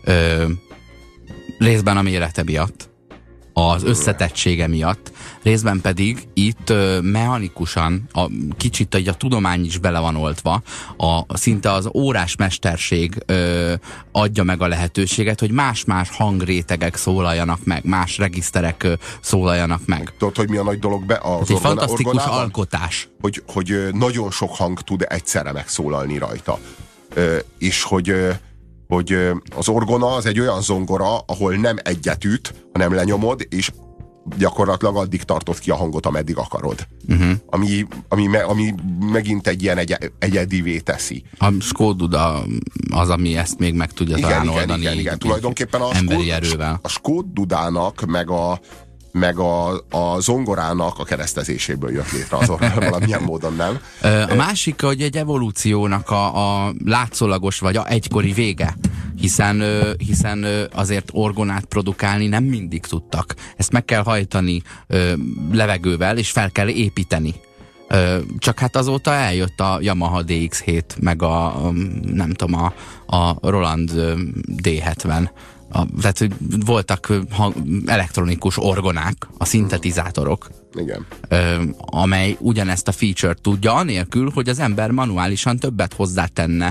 Speaker 2: Részben a mérete miatt, az összetettsége miatt, részben pedig itt mechanikusan, kicsit a tudomány is bele van oltva, szinte az órás mesterség adja meg a lehetőséget, hogy más-más hangrétegek szólaljanak meg, más regiszterek szólaljanak meg.
Speaker 1: Tudod, hogy mi a nagy dolog az
Speaker 2: egy fantasztikus alkotás.
Speaker 1: Hogy nagyon sok hang tud egyszerre megszólalni rajta. És hogy az orgona az egy olyan zongora, ahol nem egyet üt, hanem lenyomod, és gyakorlatilag addig tartod ki a hangot, ameddig akarod. Ami megint egy ilyen egyedivé teszi.
Speaker 2: A Skóduda az, ami ezt még meg tudja talán oldani.
Speaker 1: Igen. Tulajdonképpen
Speaker 2: emberi erővel.
Speaker 1: A Skódudának meg a zongorának a keresztezéséből jött létre az orgona, valamilyen módon, nem?
Speaker 2: A másik, hogy egy evolúciónak a látszólagos vagy egykori vége, hiszen azért orgonát produkálni nem mindig tudtak. Ezt meg kell hajtani levegővel, és fel kell építeni. Csak hát azóta eljött a Yamaha DX7, meg nem tudom, a Roland D70. Tehát voltak elektronikus orgonák, a szintetizátorok.
Speaker 1: Igen.
Speaker 2: Amely ugyanezt a feature-t tudja, anélkül, hogy az ember manuálisan többet hozzátenne,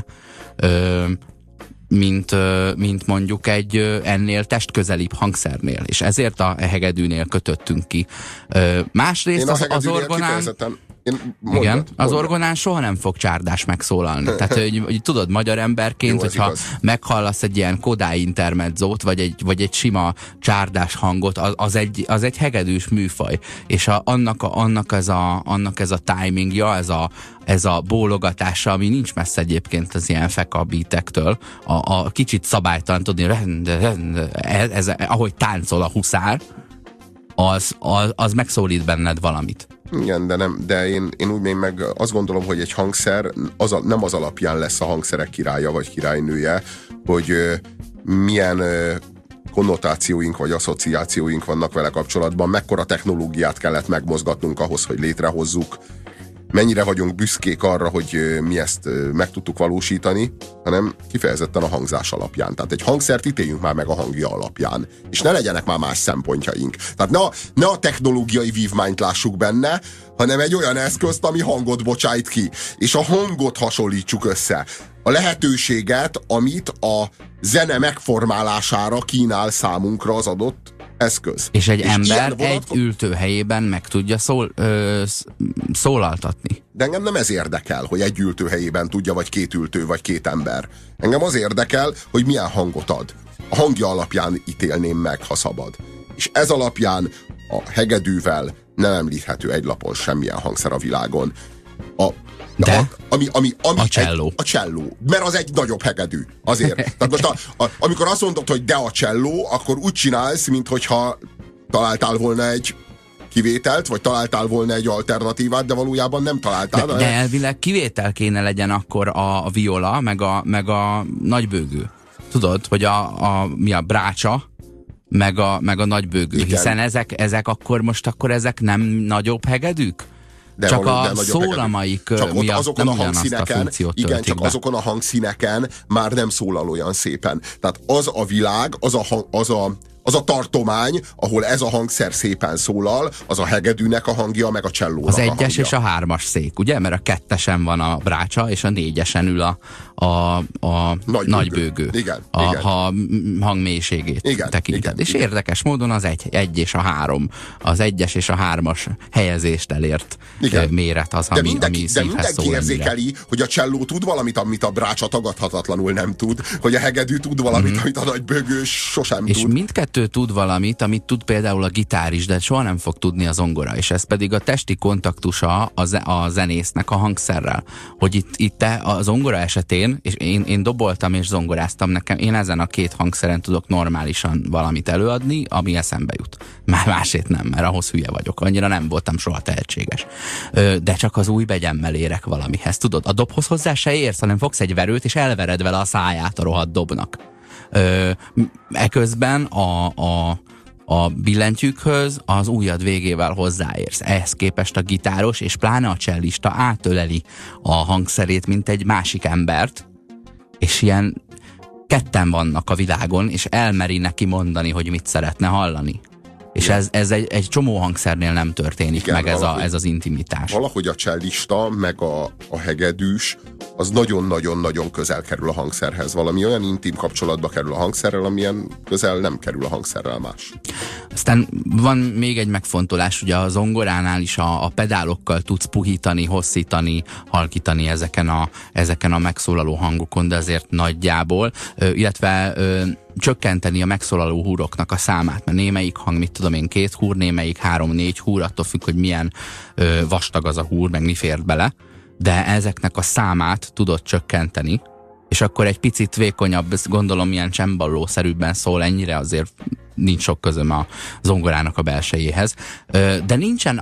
Speaker 2: mint mondjuk egy ennél testközelibb hangszernél. És ezért a hegedűnél kötöttünk ki. Másrészt az orgonán... Igen, az orgonán soha nem fog csárdás megszólalni. Tehát, hogy tudod, magyar emberként, jó, hogyha meghallasz egy ilyen Kodály intermezzót, vagy egy sima csárdás hangot, az egy hegedűs műfaj. És annak ez a timingja, ez a bólogatása, ami nincs messze egyébként az ilyen feka beatektől, a kicsit szabálytalan, tudni, ahogy táncol a huszár, az megszólít benned valamit.
Speaker 1: Igen, de én úgy még meg azt gondolom, hogy egy hangszer nem az alapján lesz a hangszerek királya vagy királynője, hogy milyen konnotációink vagy asszociációink vannak vele kapcsolatban, mekkora technológiát kellett megmozgatnunk ahhoz, hogy létrehozzuk, mennyire vagyunk büszkék arra, hogy mi ezt meg tudtuk valósítani, hanem kifejezetten a hangzás alapján. Tehát egy hangszert ítéljünk már meg a hangja alapján. És ne legyenek már más szempontjaink. Tehát ne a technológiai vívmányt lássuk benne, hanem egy olyan eszközt, ami hangot bocsájt ki. És a hangot hasonlítsuk össze. A lehetőséget, amit a zene megformálására kínál számunkra az adott eszköz.
Speaker 2: És egy ember egy ültőhelyében meg tudja szólaltatni.
Speaker 1: De engem nem ez érdekel, hogy egy ültőhelyében tudja, vagy két ültő, vagy két ember. Engem az érdekel, hogy milyen hangot ad. A hangja alapján ítélném meg, ha szabad. És ez alapján a hegedűvel nem említhető egy lapon semmilyen hangszer a világon.
Speaker 2: A cselló.
Speaker 1: A cselló. Mert az egy nagyobb hegedű. Azért. Tehát most amikor azt mondod, hogy de a cselló, akkor úgy csinálsz, minthogyha találtál volna egy kivételt, vagy találtál volna egy alternatívát, de valójában nem találtál.
Speaker 2: De elvileg kivétel kéne legyen akkor a viola, meg a nagybőgő. Tudod, hogy mi a brácsa, meg a nagybőgő. Igen. Hiszen ezek akkor ezek nem nagyobb hegedűk? csak a szólamaik miatt
Speaker 1: azokon
Speaker 2: nem
Speaker 1: a hangszíneken, igen, csak
Speaker 2: be.
Speaker 1: azokon a hangszíneken már nem szólal olyan szépen. Tehát az a világ, az a tartomány, ahol ez a hangszer szépen szólal, az a hegedűnek a hangja, meg a csellónak
Speaker 2: az
Speaker 1: a hangja.
Speaker 2: Az 1-es és a 3-as szék, ugye? Mert a 2-esen van a brácsa, és a 4-esen ül a nagybőgő.
Speaker 1: Igen,
Speaker 2: ha hangmélységét tekinted. És érdekes módon az 1 és a 3, az 1-es és a 3-as helyezést elért méret az, ami szívhez szól. De mindenki
Speaker 1: érzékeli, hogy a cselló tud valamit, amit a brácsa tagadhatatlanul nem tud, hogy a hegedű tud valamit, amit a nagybőgő sosem tud.
Speaker 2: És mindkettő tud valamit, amit tud például a gitár is, de soha nem fog tudni a zongora, és ez pedig a testi kontaktusa a zenésznek a hangszerrel. Hogy itt a zongora esetén, és én doboltam és zongoráztam, én ezen a 2 hangszeren tudok normálisan valamit előadni, ami eszembe jut. Már másét nem, mert ahhoz hülye vagyok. Annyira nem voltam soha tehetséges. De csak az új begyemmel érek valamihez. Tudod, a dobhoz hozzá se érsz, hanem fogsz egy verőt, és elvered vele a száját a rohadt dobnak. Eközben a billentyűkhöz az ujjad végével hozzáérsz. Ehhez képest a gitáros és pláne a csellista átöleli a hangszerét, mint egy másik embert, és ilyen ketten vannak a világon, és elmeri neki mondani, hogy mit szeretne hallani. És ez egy csomó hangszernél nem történik. Igen, meg ez az intimitás.
Speaker 1: Valahogy a csellista, meg a hegedűs, az nagyon-nagyon-nagyon közel kerül a hangszerhez. Valami olyan intim kapcsolatba kerül a hangszerrel, amilyen közel nem kerül a hangszerrel más.
Speaker 2: Aztán van még egy megfontolás, ugye a zongoránál is a pedálokkal tudsz puhítani, hosszítani, halkítani ezeken a megszólaló hangokon, de azért nagyjából, illetve csökkenteni a megszólaló húroknak a számát, mert némelyik hang, mit tudom én, 2 húr, némelyik 3-4 húr, attól függ, hogy milyen vastag az a húr, meg mi fér bele, de ezeknek a számát tudod csökkenteni, és akkor egy picit vékonyabb, gondolom ilyen csembalószerűbben szól, ennyire azért nincs sok közöm a zongorának a belsejéhez, de nincsen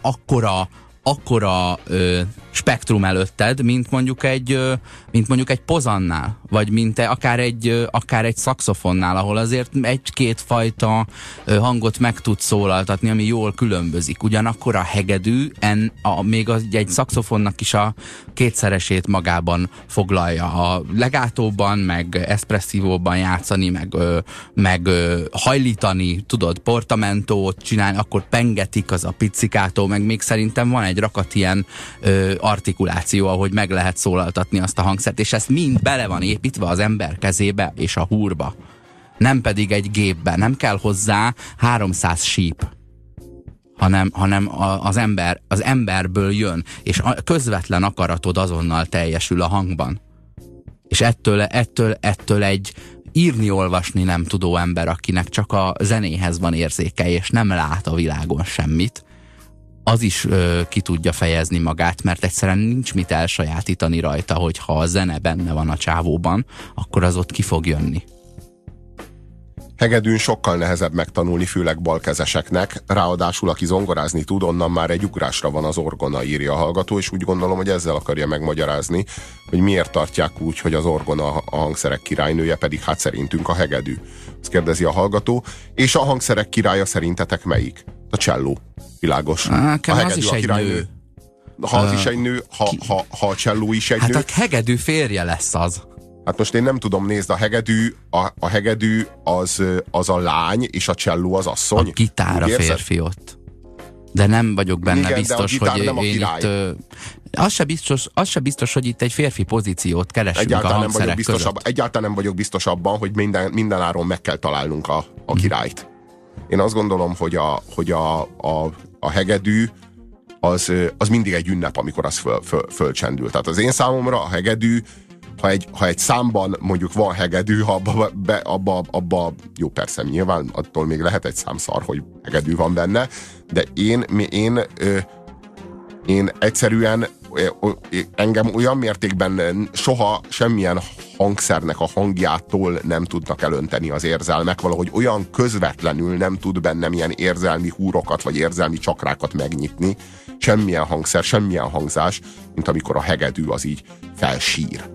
Speaker 2: akkora spektrum előtted, mint mondjuk egy pozannál, vagy mint akár egy szaxofonnál, ahol azért egy-két fajta hangot meg tud szólaltatni, ami jól különbözik. Ugyanakkor a hegedű még egy szaxofonnak is a 2-szeresét magában foglalja. A legátóban, meg eszpresszívóban játszani, meg hajlítani, tudod, portamentót csinálni, akkor pengetik az a pizzikátó, meg még szerintem van egy rakat ilyen artikuláció, ahogy meg lehet szólaltatni azt a hangszert, és ez mind bele van építve az ember kezébe és a húrba. Nem pedig egy gépbe. Nem kell hozzá 300 síp, hanem az emberből jön, és a közvetlen akaratod azonnal teljesül a hangban. És ettől egy írni-olvasni nem tudó ember, akinek csak a zenéhez van érzéke, és nem lát a világon semmit, az is ki tudja fejezni magát, mert egyszerűen nincs mit elsajátítani rajta, hogy ha a zene benne van a csávóban, akkor az ott ki fog jönni.
Speaker 1: Hegedűn sokkal nehezebb megtanulni, főleg balkezeseknek, ráadásul aki zongorázni tud, onnan már egy ugrásra van az orgona, írja a hallgató, és úgy gondolom, hogy ezzel akarja megmagyarázni, hogy miért tartják úgy, hogy az orgona a hangszerek királynője, pedig hát szerintünk a hegedű. Ezt kérdezi a hallgató. És a hangszerek királya szerintetek melyik? A cselló. Világos.
Speaker 2: A hegedű is a királynő. Nő.
Speaker 1: Ha az is egy nő, ha a cselló is egy nő.
Speaker 2: Hát a hegedű férje lesz az.
Speaker 1: Hát most én nem tudom, nézd, a hegedű az a lány, és a cselló az asszony.
Speaker 2: A gitár a férfi ott. De nem vagyok benne. Igen, biztos, hogy én itt... Az se biztos, hogy itt egy férfi pozíciót keresünk a hangszerek között.
Speaker 1: Egyáltalán nem vagyok biztos abban, hogy minden áron meg kell találnunk a királyt. Én azt gondolom, hogy a hegedű az mindig egy ünnep, amikor az fölcsendül. Tehát az én számomra a hegedű, ha egy számban mondjuk van hegedű, ha abba jó, persze, nyilván attól még lehet egy számszar, hogy hegedű van benne, de én egyszerűen engem olyan mértékben soha semmilyen hangszernek a hangjától nem tudnak elönteni az érzelmek, valahogy olyan közvetlenül nem tud bennem ilyen érzelmi húrokat, vagy érzelmi csakrákat megnyitni, semmilyen hangszer, semmilyen hangzás, mint amikor a hegedű az így felsír.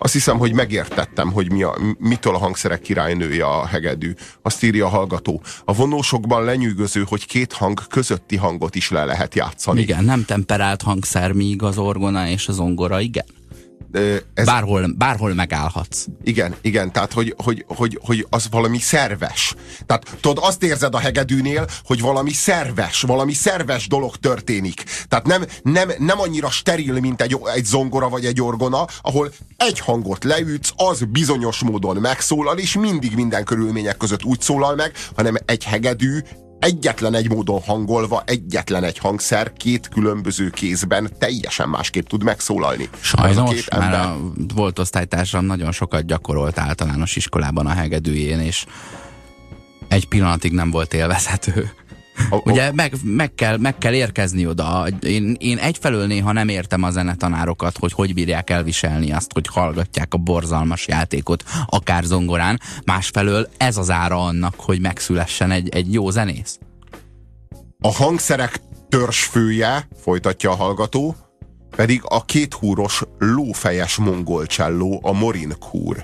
Speaker 1: Azt hiszem, hogy megértettem, hogy mitől a hangszerek királynője a hegedű. Azt írja a hallgató. A vonósokban lenyűgöző, hogy két hang közötti hangot is le lehet játszani.
Speaker 2: Igen, nem temperált hangszer, míg az orgona és a zongora, igen. Bárhol megállhatsz.
Speaker 1: Igen, tehát hogy az valami szerves. Tehát tudod, azt érzed a hegedűnél, hogy valami szerves dolog történik. Tehát nem annyira steril, mint egy zongora vagy egy orgona, ahol egy hangot leütsz, az bizonyos módon megszólal, és mindig minden körülmények között úgy szólal meg, hanem egy hegedű egyetlen egy módon hangolva, egyetlen egy hangszer két különböző kézben teljesen másképp tud megszólalni.
Speaker 2: Sajnos, mert volt osztálytársam nagyon sokat gyakorolt általános iskolában a hegedűjén, és egy pillanatig nem volt élvezhető. Ugye meg kell érkezni oda. Én egyfelől néha nem értem a zenetanárokat, hogy bírják elviselni azt, hogy hallgatják a borzalmas játékot, akár zongorán. Másfelől ez az ára annak, hogy megszülessen egy jó zenész.
Speaker 1: A hangszerek törzsfője, folytatja a hallgató, pedig a kéthúros lófejes mongol cselló, a morinkhúr.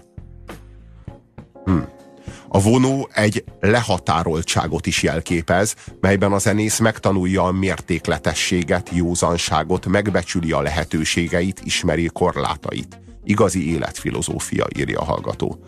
Speaker 1: A vonó egy lehatároltságot is jelképez, melyben a zenész megtanulja a mértékletességet, józanságot, megbecsüli a lehetőségeit, ismeri korlátait. Igazi életfilozófia, írja a hallgató.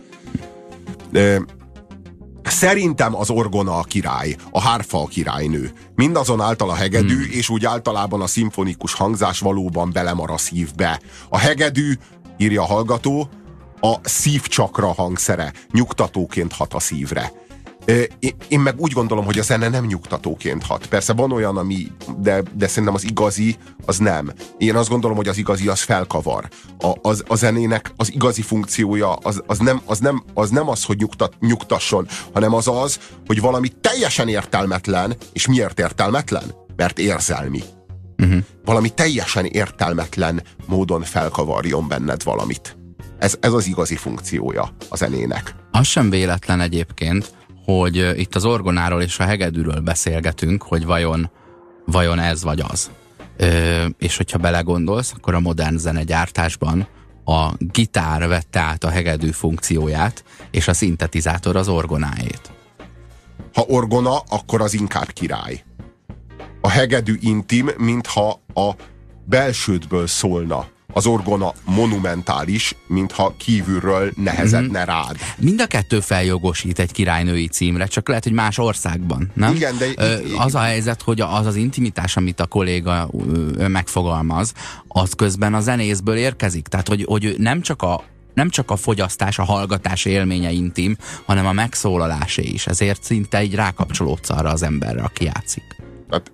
Speaker 1: Szerintem az orgona a király, a hárfa a királynő. Mindazonáltal a hegedű és úgy általában a szimfonikus hangzás valóban belemar a szívbe. A hegedű, írja a hallgató, a szívcsakra hangszere, nyugtatóként hat a szívre. Én meg úgy gondolom, hogy a zene nem nyugtatóként hat. Persze van olyan, de szerintem az igazi, az nem. Én azt gondolom, hogy az igazi, az felkavar. A zenének az igazi funkciója az nem az, hogy nyugtasson, hanem az, hogy valami teljesen értelmetlen, és miért értelmetlen? Mert érzelmi. Valami teljesen értelmetlen módon felkavarjon benned valamit. Ez az igazi funkciója a zenének.
Speaker 2: Az sem véletlen egyébként, hogy itt az orgonáról és a hegedűről beszélgetünk, hogy vajon ez vagy az. És hogyha belegondolsz, akkor a modern zenegyártásban a gitár vette át a hegedű funkcióját, és a szintetizátor az orgonáét.
Speaker 1: Ha orgona, akkor az inkább király. A hegedű intim, mintha a belsődből szólna. Az orgona monumentális, mintha kívülről nehezedne rád.
Speaker 2: Mind a kettő feljogosít egy királynői címre, csak lehet, hogy más országban, nem?
Speaker 1: Igen, de
Speaker 2: az a helyzet, hogy az intimitás, amit a kolléga megfogalmaz, az közben a zenészből érkezik. Tehát, hogy nem csak a fogyasztás, a hallgatás élménye intim, hanem a megszólalásé is. Ezért szinte így rákapcsolódsz arra az emberre, aki játszik.
Speaker 1: Hát,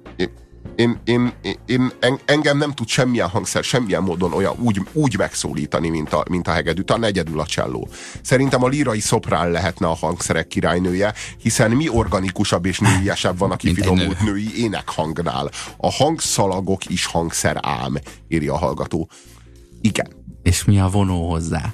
Speaker 1: engem nem tud semmilyen hangszer, semmilyen módon olyan úgy megszólítani, mint a hegedű, talán egyedül a cselló. Szerintem a lírai szoprán lehetne a hangszerek királynője, hiszen mi organikusabb és nőiesebb van a kifinomult női énekhangnál. A hangszalagok is hangszer ám, írja a hallgató. Igen.
Speaker 2: És mi a vonó hozzá?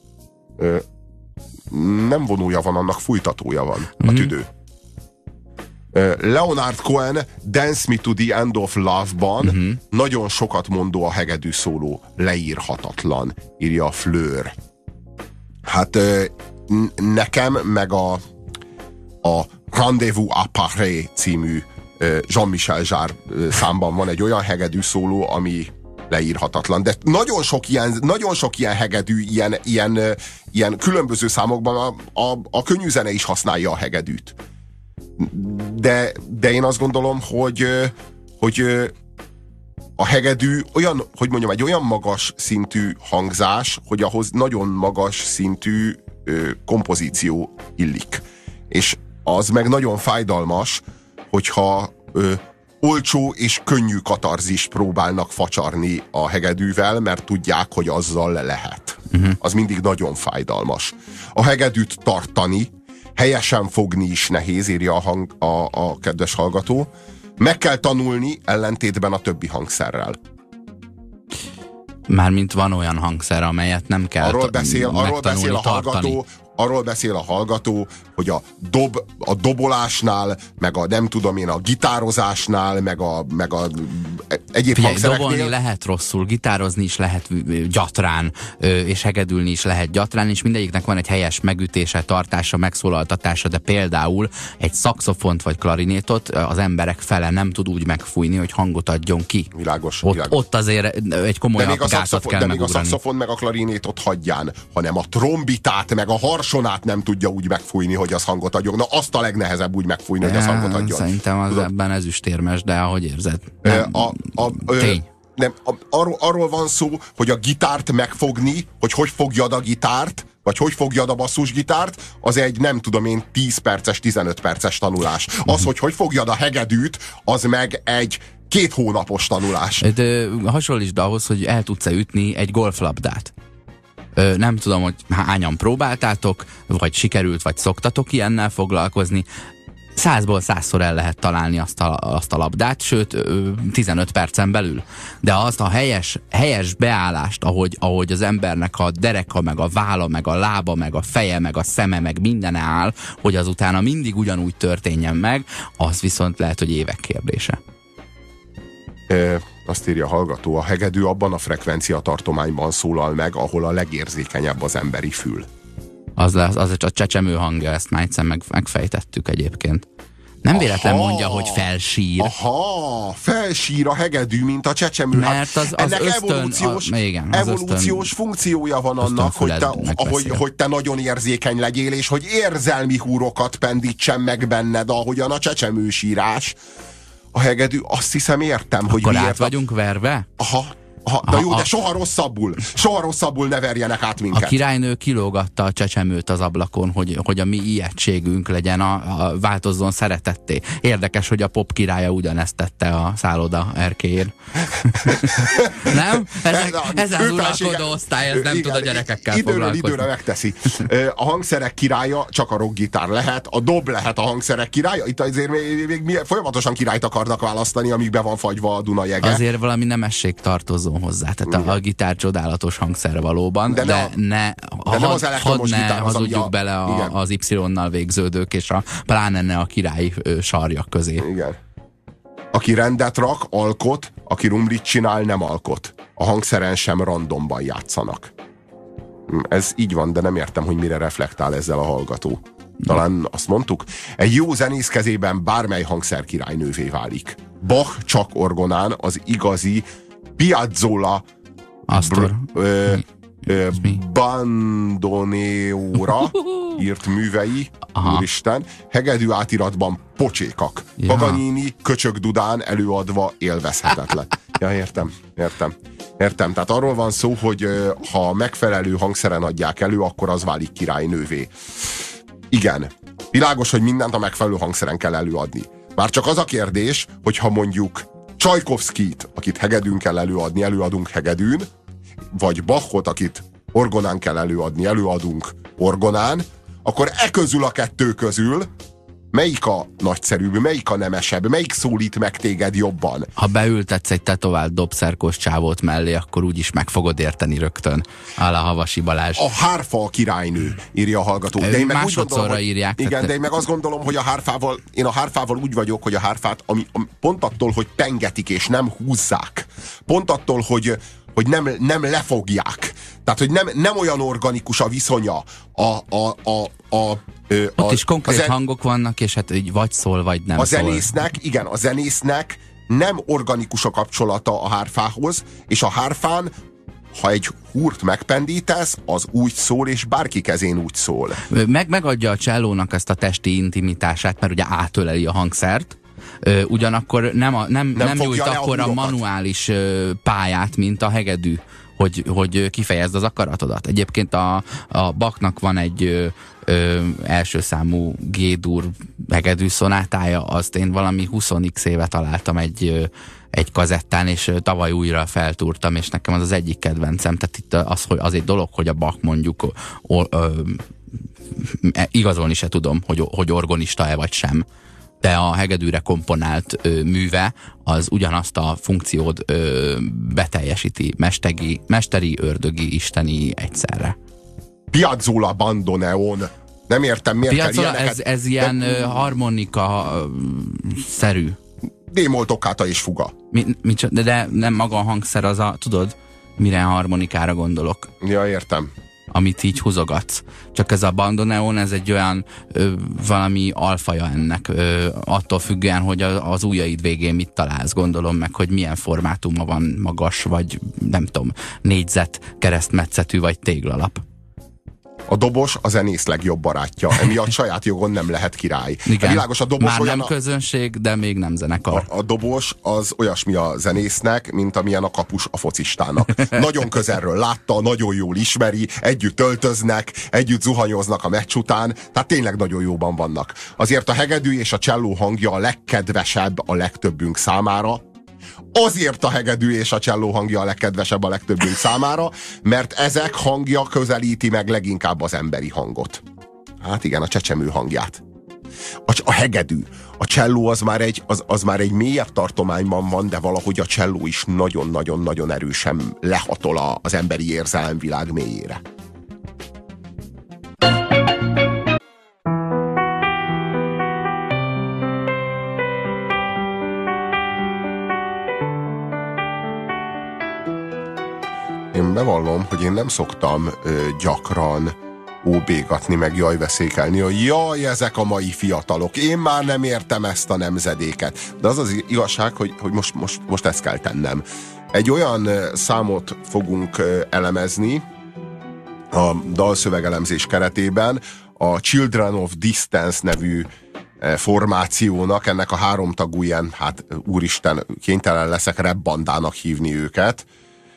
Speaker 1: Nem vonója van, annak fújtatója van, a tüdő. Leonard Cohen Dance Me to the End of Love-ban nagyon sokat mondó a hegedű szóló, leírhatatlan, írja a Fleur. Hát nekem meg a Rendezvous à Paris című Jean-Michel Jarre számban van egy olyan hegedű szóló, ami leírhatatlan. De nagyon sok ilyen hegedű, ilyen különböző számokban a könnyűzene is használja a hegedűt. De én azt gondolom, hogy a hegedű olyan, hogy mondjam, egy olyan magas szintű hangzás, hogy ahhoz nagyon magas szintű kompozíció illik. És az meg nagyon fájdalmas, hogyha olcsó és könnyű katarzist próbálnak facsarni a hegedűvel, mert tudják, hogy azzal lehet. Az mindig nagyon fájdalmas. A hegedűt tartani, helyesen fogni is nehéz, írja a kedves hallgató. Meg kell tanulni ellentétben a többi hangszerrel.
Speaker 2: Mármint van olyan hangszer, amelyet nem kell
Speaker 1: arról beszél a hallgató, arról beszél a hallgató, hogy a dobolásnál, meg a nem tudom én, a gitározásnál, meg a egyéb hangszereknél.
Speaker 2: Dobolni lehet rosszul, gitározni is lehet gyatrán, és hegedülni is lehet gyatrán, és mindegyiknek van egy helyes megütése, tartása, megszólaltatása, de például egy szaxofont vagy klarinétot az emberek fele nem tud úgy megfújni, hogy hangot adjon ki.
Speaker 1: Világos.
Speaker 2: Ott azért egy komolyabb gátat kell megugrani.
Speaker 1: De még a szaxofon meg a klarinétot hagyján, hanem a trombitát meg a harsonát nem tudja úgy megfújni, hogy az hangot adjon. Na azt a legnehezebb úgy megfújni, hogy az hangot adjon.
Speaker 2: Szerintem az ebben ezüstérmes, de ahogy érzed. Tény.
Speaker 1: Arról van szó, hogy a gitárt megfogni, hogy fogjad a gitárt, vagy hogy fogjad a basszusgitárt, az egy nem tudom én 10 perces, 15 perces tanulás. Az, hogy fogjad a hegedűt, az meg egy 2 hónapos tanulás.
Speaker 2: De hasonlítsd ahhoz, hogy el tudsz-e ütni egy golflabdát. Nem tudom, hogy hányan próbáltátok, vagy sikerült, vagy szoktatok ilyennel foglalkozni. 100-ból 100-szor el lehet találni azt a labdát, sőt 15 percen belül. De azt a helyes beállást, ahogy az embernek a dereka, meg a válla, meg a lába, meg a feje, meg a szeme, meg mindene áll, hogy az utána mindig ugyanúgy történjen meg, az viszont lehet, hogy évek kérdése.
Speaker 1: Azt írja a hallgató, a hegedű abban a frekvencia tartományban szólal meg, ahol a legérzékenyebb az emberi fül.
Speaker 2: Az a csecsemő hangja, ezt már egyszer megfejtettük egyébként. Nem véletlen mondja, hogy felsír.
Speaker 1: Felsír a hegedű, mint a csecsemő.
Speaker 2: Mert
Speaker 1: ennek evolúciós funkciója van annak, hogy te nagyon érzékeny legyél, és hogy érzelmi húrokat pendítsen meg benned, ahogyan a csecsemősírás. A hegedű, azt hiszem értem, hogy
Speaker 2: miért. Át vagyunk verve?
Speaker 1: Na jó, de soha rosszabbul ne verjenek át minket.
Speaker 2: A királynő kilógatta a csecsemőt az ablakon, hogy a mi ijegységünk legyen, változzon szeretetté. Érdekes, hogy a pop királya ugyanezt tette a szálloda erkélyén. Nem? Ez az uralkodó osztály, ez nem tud a gyerekekkel foglalkozni.
Speaker 1: Időre megteszi. A hangszerek királya csak a rockgitár lehet, a dob lehet a hangszerek királya. Itt azért még folyamatosan királyt akarnak választani, amíg be van fagyva a Duna jege.
Speaker 2: Azért valami nemesség tartozó hozzá. Tehát a gitár csodálatos hangszer valóban, de ne hazudjuk bele az Y-nal végződők, és pláne ne a király sarjak közé.
Speaker 1: Igen. Aki rendet rak, alkot, aki rumlit csinál, nem alkot. A hangszeren sem randomban játszanak. Ez így van, de nem értem, hogy mire reflektál ezzel a hallgató. Talán azt mondtuk, egy jó zenész kezében bármely hangszer királynővé válik. Bach csak orgonán az igazi Piazzolla Bandoneóra írt művei, úristen, hegedű átiratban pocsékak. Ja. Paganini köcsög dudán előadva élvezhetetlen. Ja, értem. Tehát arról van szó, hogy ha megfelelő hangszeren adják elő, akkor az válik királynővé. Igen, világos, hogy mindent a megfelelő hangszeren kell előadni. Már csak az a kérdés, hogyha mondjuk Csajkovszkit, akit hegedűn kell előadni, előadunk hegedűn, vagy Bachot, akit orgonán kell előadni, előadunk orgonán, akkor közül a kettő közül melyik a nagyszerűbb, melyik a nemesebb, melyik szólít meg téged jobban?
Speaker 2: Ha beültetsz egy tetovált dobszerkos csávót mellé, akkor úgyis meg fogod érteni rögtön. Áll a Havasi Balázs.
Speaker 1: A hárfa a királynő, írja a hallgató.
Speaker 2: De én meg másodszorra írják.
Speaker 1: Igen, de én meg azt gondolom, hogy én a hárfával úgy vagyok, hogy a hárfát, pont attól, hogy pengetik és nem húzzák, pont attól, hogy nem lefogják. Tehát, hogy nem olyan organikus a viszonya.
Speaker 2: Ott is konkrét hangok vannak, és hát így vagy szól, vagy nem szól.
Speaker 1: A zenésznek nem organikus a kapcsolata a hárfához, és a hárfán, ha egy húrt megpendítesz, az úgy szól, és bárki kezén úgy szól.
Speaker 2: Megadja a csellónak ezt a testi intimitását, mert ugye átöleli a hangszert, ugyanakkor nem nyújt akkor a manuális pályát, mint a hegedű, hogy kifejezd az akaratodat. Egyébként a Bachnak van egy első számú G-dur hegedű szonátája, azt én valami 20x éve találtam egy kazettán, és tavaly újra feltúrtam, és nekem az egyik kedvencem. Tehát itt az egy dolog, hogy a Bach mondjuk igazolni se tudom, hogy organista-e vagy sem, de a hegedűre komponált műve az ugyanazt a funkciót beteljesíti, mesteri, ördögi, isteni egyszerre.
Speaker 1: Piazzolla bandoneon. Nem értem, miért
Speaker 2: Piazzolla,
Speaker 1: kell ilyeneket...
Speaker 2: ez ilyen harmonika-szerű.
Speaker 1: D-moll, toccata és fuga.
Speaker 2: De nem maga a hangszer, az a, tudod, mire harmonikára gondolok.
Speaker 1: Ja, értem.
Speaker 2: Amit így húzogatsz. Csak ez a bandoneon, ez egy olyan valami alfaja ennek, attól függően, hogy az ujjaid végén mit találsz, gondolom meg, hogy milyen formátuma van, magas, vagy nem tudom, négyzet, keresztmetszetű, vagy téglalap.
Speaker 1: A dobos a zenész legjobb barátja. Emiatt saját jogon nem lehet király.
Speaker 2: Igen,
Speaker 1: világos, a dobos
Speaker 2: már
Speaker 1: olyan
Speaker 2: nem közönség, de még nem zenekar.
Speaker 1: A dobos az olyasmi a zenésznek, mint amilyen a kapus a focistának. Nagyon közelről látta, nagyon jól ismeri, együtt öltöznek, együtt zuhanyoznak a meccs után, tehát tényleg nagyon jóban vannak. Azért a hegedű és a cselló hangja a legkedvesebb a legtöbbünk számára. Azért a hegedű és a cselló hangja a legkedvesebb a legtöbbünk számára, mert ezek hangja közelíti meg leginkább az emberi hangot. Hát igen, a csecsemő hangját. A hegedű, a cselló az már egy mélyebb tartományban van, de valahogy a cselló is nagyon-nagyon-nagyon erősen lehatol az emberi érzelemvilág mélyére. Én bevallom, hogy én nem szoktam gyakran óbégatni, meg jajveszékelni, hogy jaj, ezek a mai fiatalok, én már nem értem ezt a nemzedéket. De az az igazság, hogy most ezt kell tennem. Egy olyan számot fogunk elemezni a dalszövegelemzés keretében, a Children of Distance nevű formációnak, ennek a háromtagú ilyen, hát úristen, kénytelen leszek rapbandának hívni őket,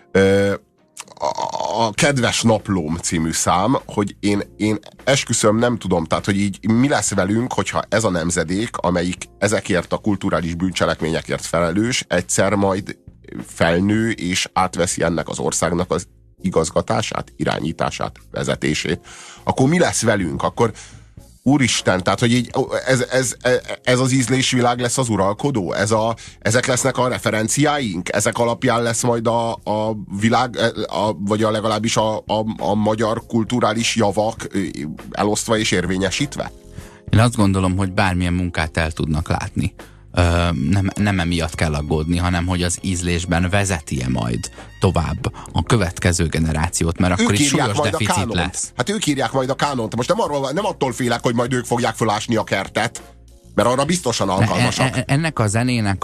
Speaker 1: a Kedves Naplóm című szám, hogy én esküszöm nem tudom, tehát hogy így mi lesz velünk, hogyha ez a nemzedék, amelyik ezekért a kulturális bűncselekményekért felelős, egyszer majd felnő és átveszi ennek az országnak az igazgatását, irányítását, vezetését. Akkor mi lesz velünk? Akkor úristen, tehát hogy így ez az ízlésvilág lesz az uralkodó? Ezek lesznek a referenciáink? Ezek alapján lesz majd a világ, vagy legalábbis a magyar kulturális javak elosztva és érvényesítve?
Speaker 2: Én azt gondolom, hogy bármilyen munkát el tudnak látni. Nem emiatt kell aggódni, hanem hogy az ízlésben vezeti-e majd tovább a következő generációt, mert akkor is súlyos deficit lesz. Hát ők írják majd a kánont. Most nem attól félek, hogy majd ők fogják fölásni a kertet, mert arra biztosan alkalmasak. Ennek a zenének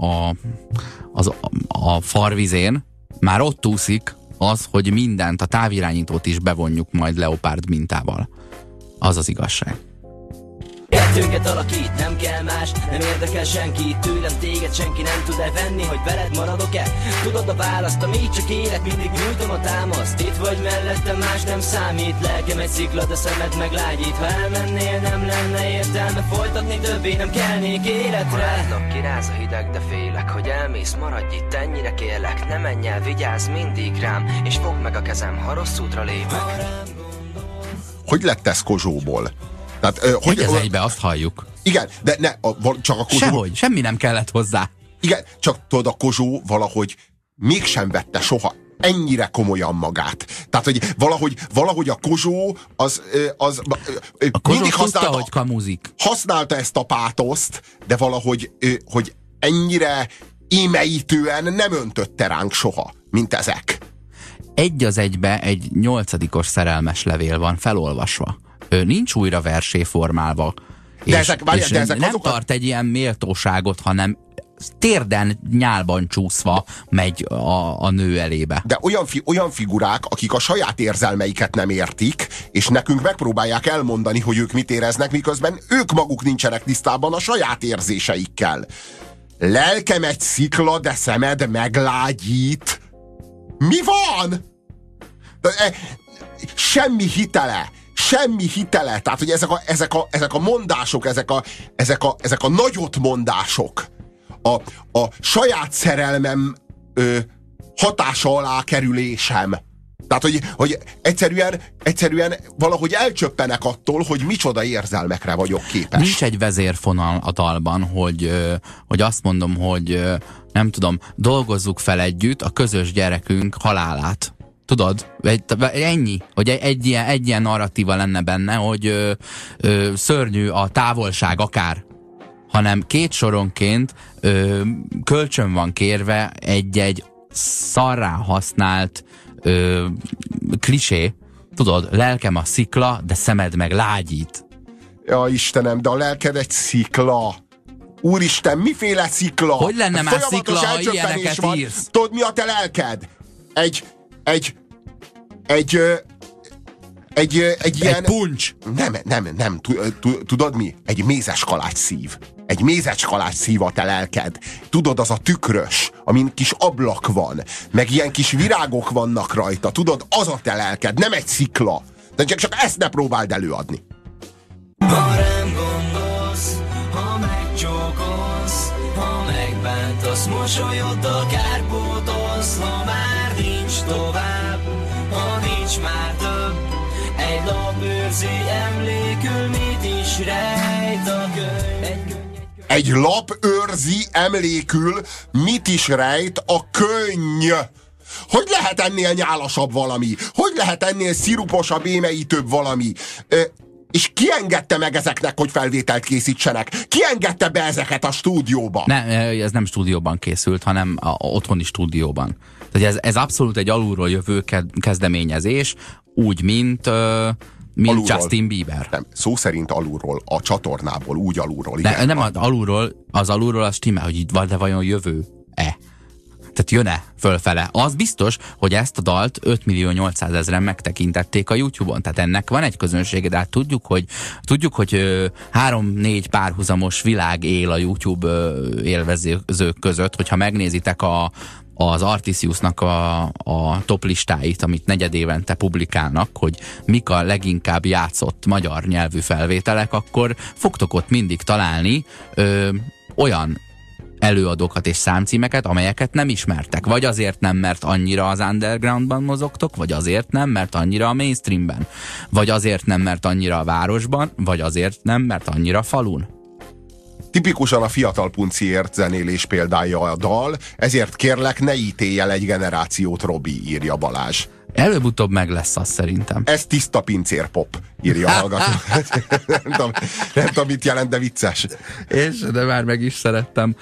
Speaker 2: a farvizén már ott úszik az, hogy mindent, a távirányítót is bevonjuk majd leopárd mintával. Az az igazság.
Speaker 3: Kettőnket alakít, nem kell más, nem érdekel senki, tőlem téged senki nem tud elvenni, hogy veled maradok-e? Tudod a választ, ami csak élek, mindig nyújtom a támaszt. Itt vagy mellettem, más nem számít, lelkem egy szikla, de szemed meglágyít. Ha elmennél, nem lenne értelme folytatni, többé nem kelnék életre.
Speaker 4: Látlak, kiráz a hideg, de félek, hogy elmész, maradj itt, ennyire kérlek. Ne menj el, vigyázz mindig rám, és fogd meg a kezem, ha rossz útra lépek.
Speaker 1: Hogy lett ez Kozsóból? Tehát,
Speaker 2: hogy ez egybe, azt halljuk.
Speaker 1: Igen, de csak a Kozsó...
Speaker 2: Sehogy, semmi nem kellett hozzá.
Speaker 1: Igen, csak tudod, a Kozsó valahogy mégsem vette soha ennyire komolyan magát. Tehát, hogy valahogy a Kozsó az
Speaker 2: a Kozsó mindig használta, hogy kamuzik.
Speaker 1: Használta ezt a pátoszt, de valahogy hogy ennyire émeítően nem öntötte ránk soha, mint ezek.
Speaker 2: Egy az egybe egy 8. szerelmes levél van felolvasva. Nincs újra versé formálva.
Speaker 1: De
Speaker 2: és
Speaker 1: ezek
Speaker 2: nem tart egy ilyen méltóságot, hanem térden nyálban csúszva megy a nő elébe.
Speaker 1: De olyan figurák, akik a saját érzelmeiket nem értik, és nekünk megpróbálják elmondani, hogy ők mit éreznek, miközben ők maguk nincsenek tisztában a saját érzéseikkel. Lelkem egy szikla, de szemed meglágyít. Mi van? Semmi hitele. Semmi hitele. Tehát, hogy ezek a mondások, ezek a nagyot mondások, a saját szerelmem hatása alá kerülésem. Tehát, hogy egyszerűen valahogy elcsöppenek attól, hogy micsoda érzelmekre vagyok képes.
Speaker 2: Nincs egy vezérfonal a dalban, hogy azt mondom, hogy nem tudom, dolgozzuk fel együtt a közös gyerekünk halálát. Tudod? Ennyi, hogy egy ilyen narratíva lenne benne, hogy szörnyű a távolság akár, hanem 2 soronként kölcsön van kérve egy szarrá használt klisé, tudod, lelkem a szikla, de szemed meg lágyít.
Speaker 1: Ja, Istenem, de a lelked egy szikla. Úristen, miféle szikla?
Speaker 2: Hogy lenne már szikla, ha ilyeneket
Speaker 1: van.
Speaker 2: írsz?
Speaker 1: Tudod, mi a te lelked? Egy ilyen...
Speaker 2: Egy puncs.
Speaker 1: Nem. Tudod mi? Egy mézes kalács szív. Egy mézes kalács szív a te lelked. Tudod, az a tükrös, amin kis ablak van, meg ilyen kis virágok vannak rajta. Tudod, az a te lelked, nem egy szikla. De csak ezt ne próbáld előadni.
Speaker 3: Ha rám gondolsz, ha megcsókolsz, ha megbántasz, mosolyoddal kárpótolsz, ha már nincs tovább, ha nincs már több, egy lap őrzi emlékül, mit is rejt a könyv.
Speaker 1: Egy lap őrzi emlékül, mit is rejt a könny. Hogy lehet ennél nyálasabb valami? Hogy lehet ennél sziruposabb, émeítőbb valami? És ki engedte meg ezeknek, hogy felvételt készítsenek? Ki engedte be ezeket a stúdióba?
Speaker 2: Ez nem stúdióban készült, hanem otthoni stúdióban. Tehát ez abszolút egy alulról jövő kezdeményezés, úgy, mint Justin Bieber.
Speaker 1: Nem, szó szerint alulról, a csatornából, úgy alulról. Igen,
Speaker 2: nem az alulról az stimmel, hogy itt van, de vajon jövő-e? Tehát jön-e fölfele? Az biztos, hogy ezt a dalt 5.800.000-en megtekintették a YouTube-on. Tehát ennek van egy közönsége, de hát tudjuk, hogy 3-4 párhuzamos világ él a YouTube élvezők között. Hogyha megnézitek az Artisiusnak a top listáit, amit negyedévente publikálnak, hogy mik a leginkább játszott magyar nyelvű felvételek, akkor fogtok ott mindig találni olyan előadókat és számcímeket, amelyeket nem ismertek. Vagy azért nem, mert annyira az undergroundban mozogtok, vagy azért nem, mert annyira a mainstreamben. Vagy azért nem, mert annyira a városban, vagy azért nem, mert annyira falun.
Speaker 1: Tipikusan a fiatal punciért zenélés példája a dal, ezért kérlek, ne ítélj el egy generációt, Robi, írja Balázs.
Speaker 2: Előbb-utóbb meg lesz az szerintem.
Speaker 1: Ez tiszta pincérpop, írja a hallgató. Nem tudom, mit jelent, de vicces.
Speaker 2: De már meg is szerettem.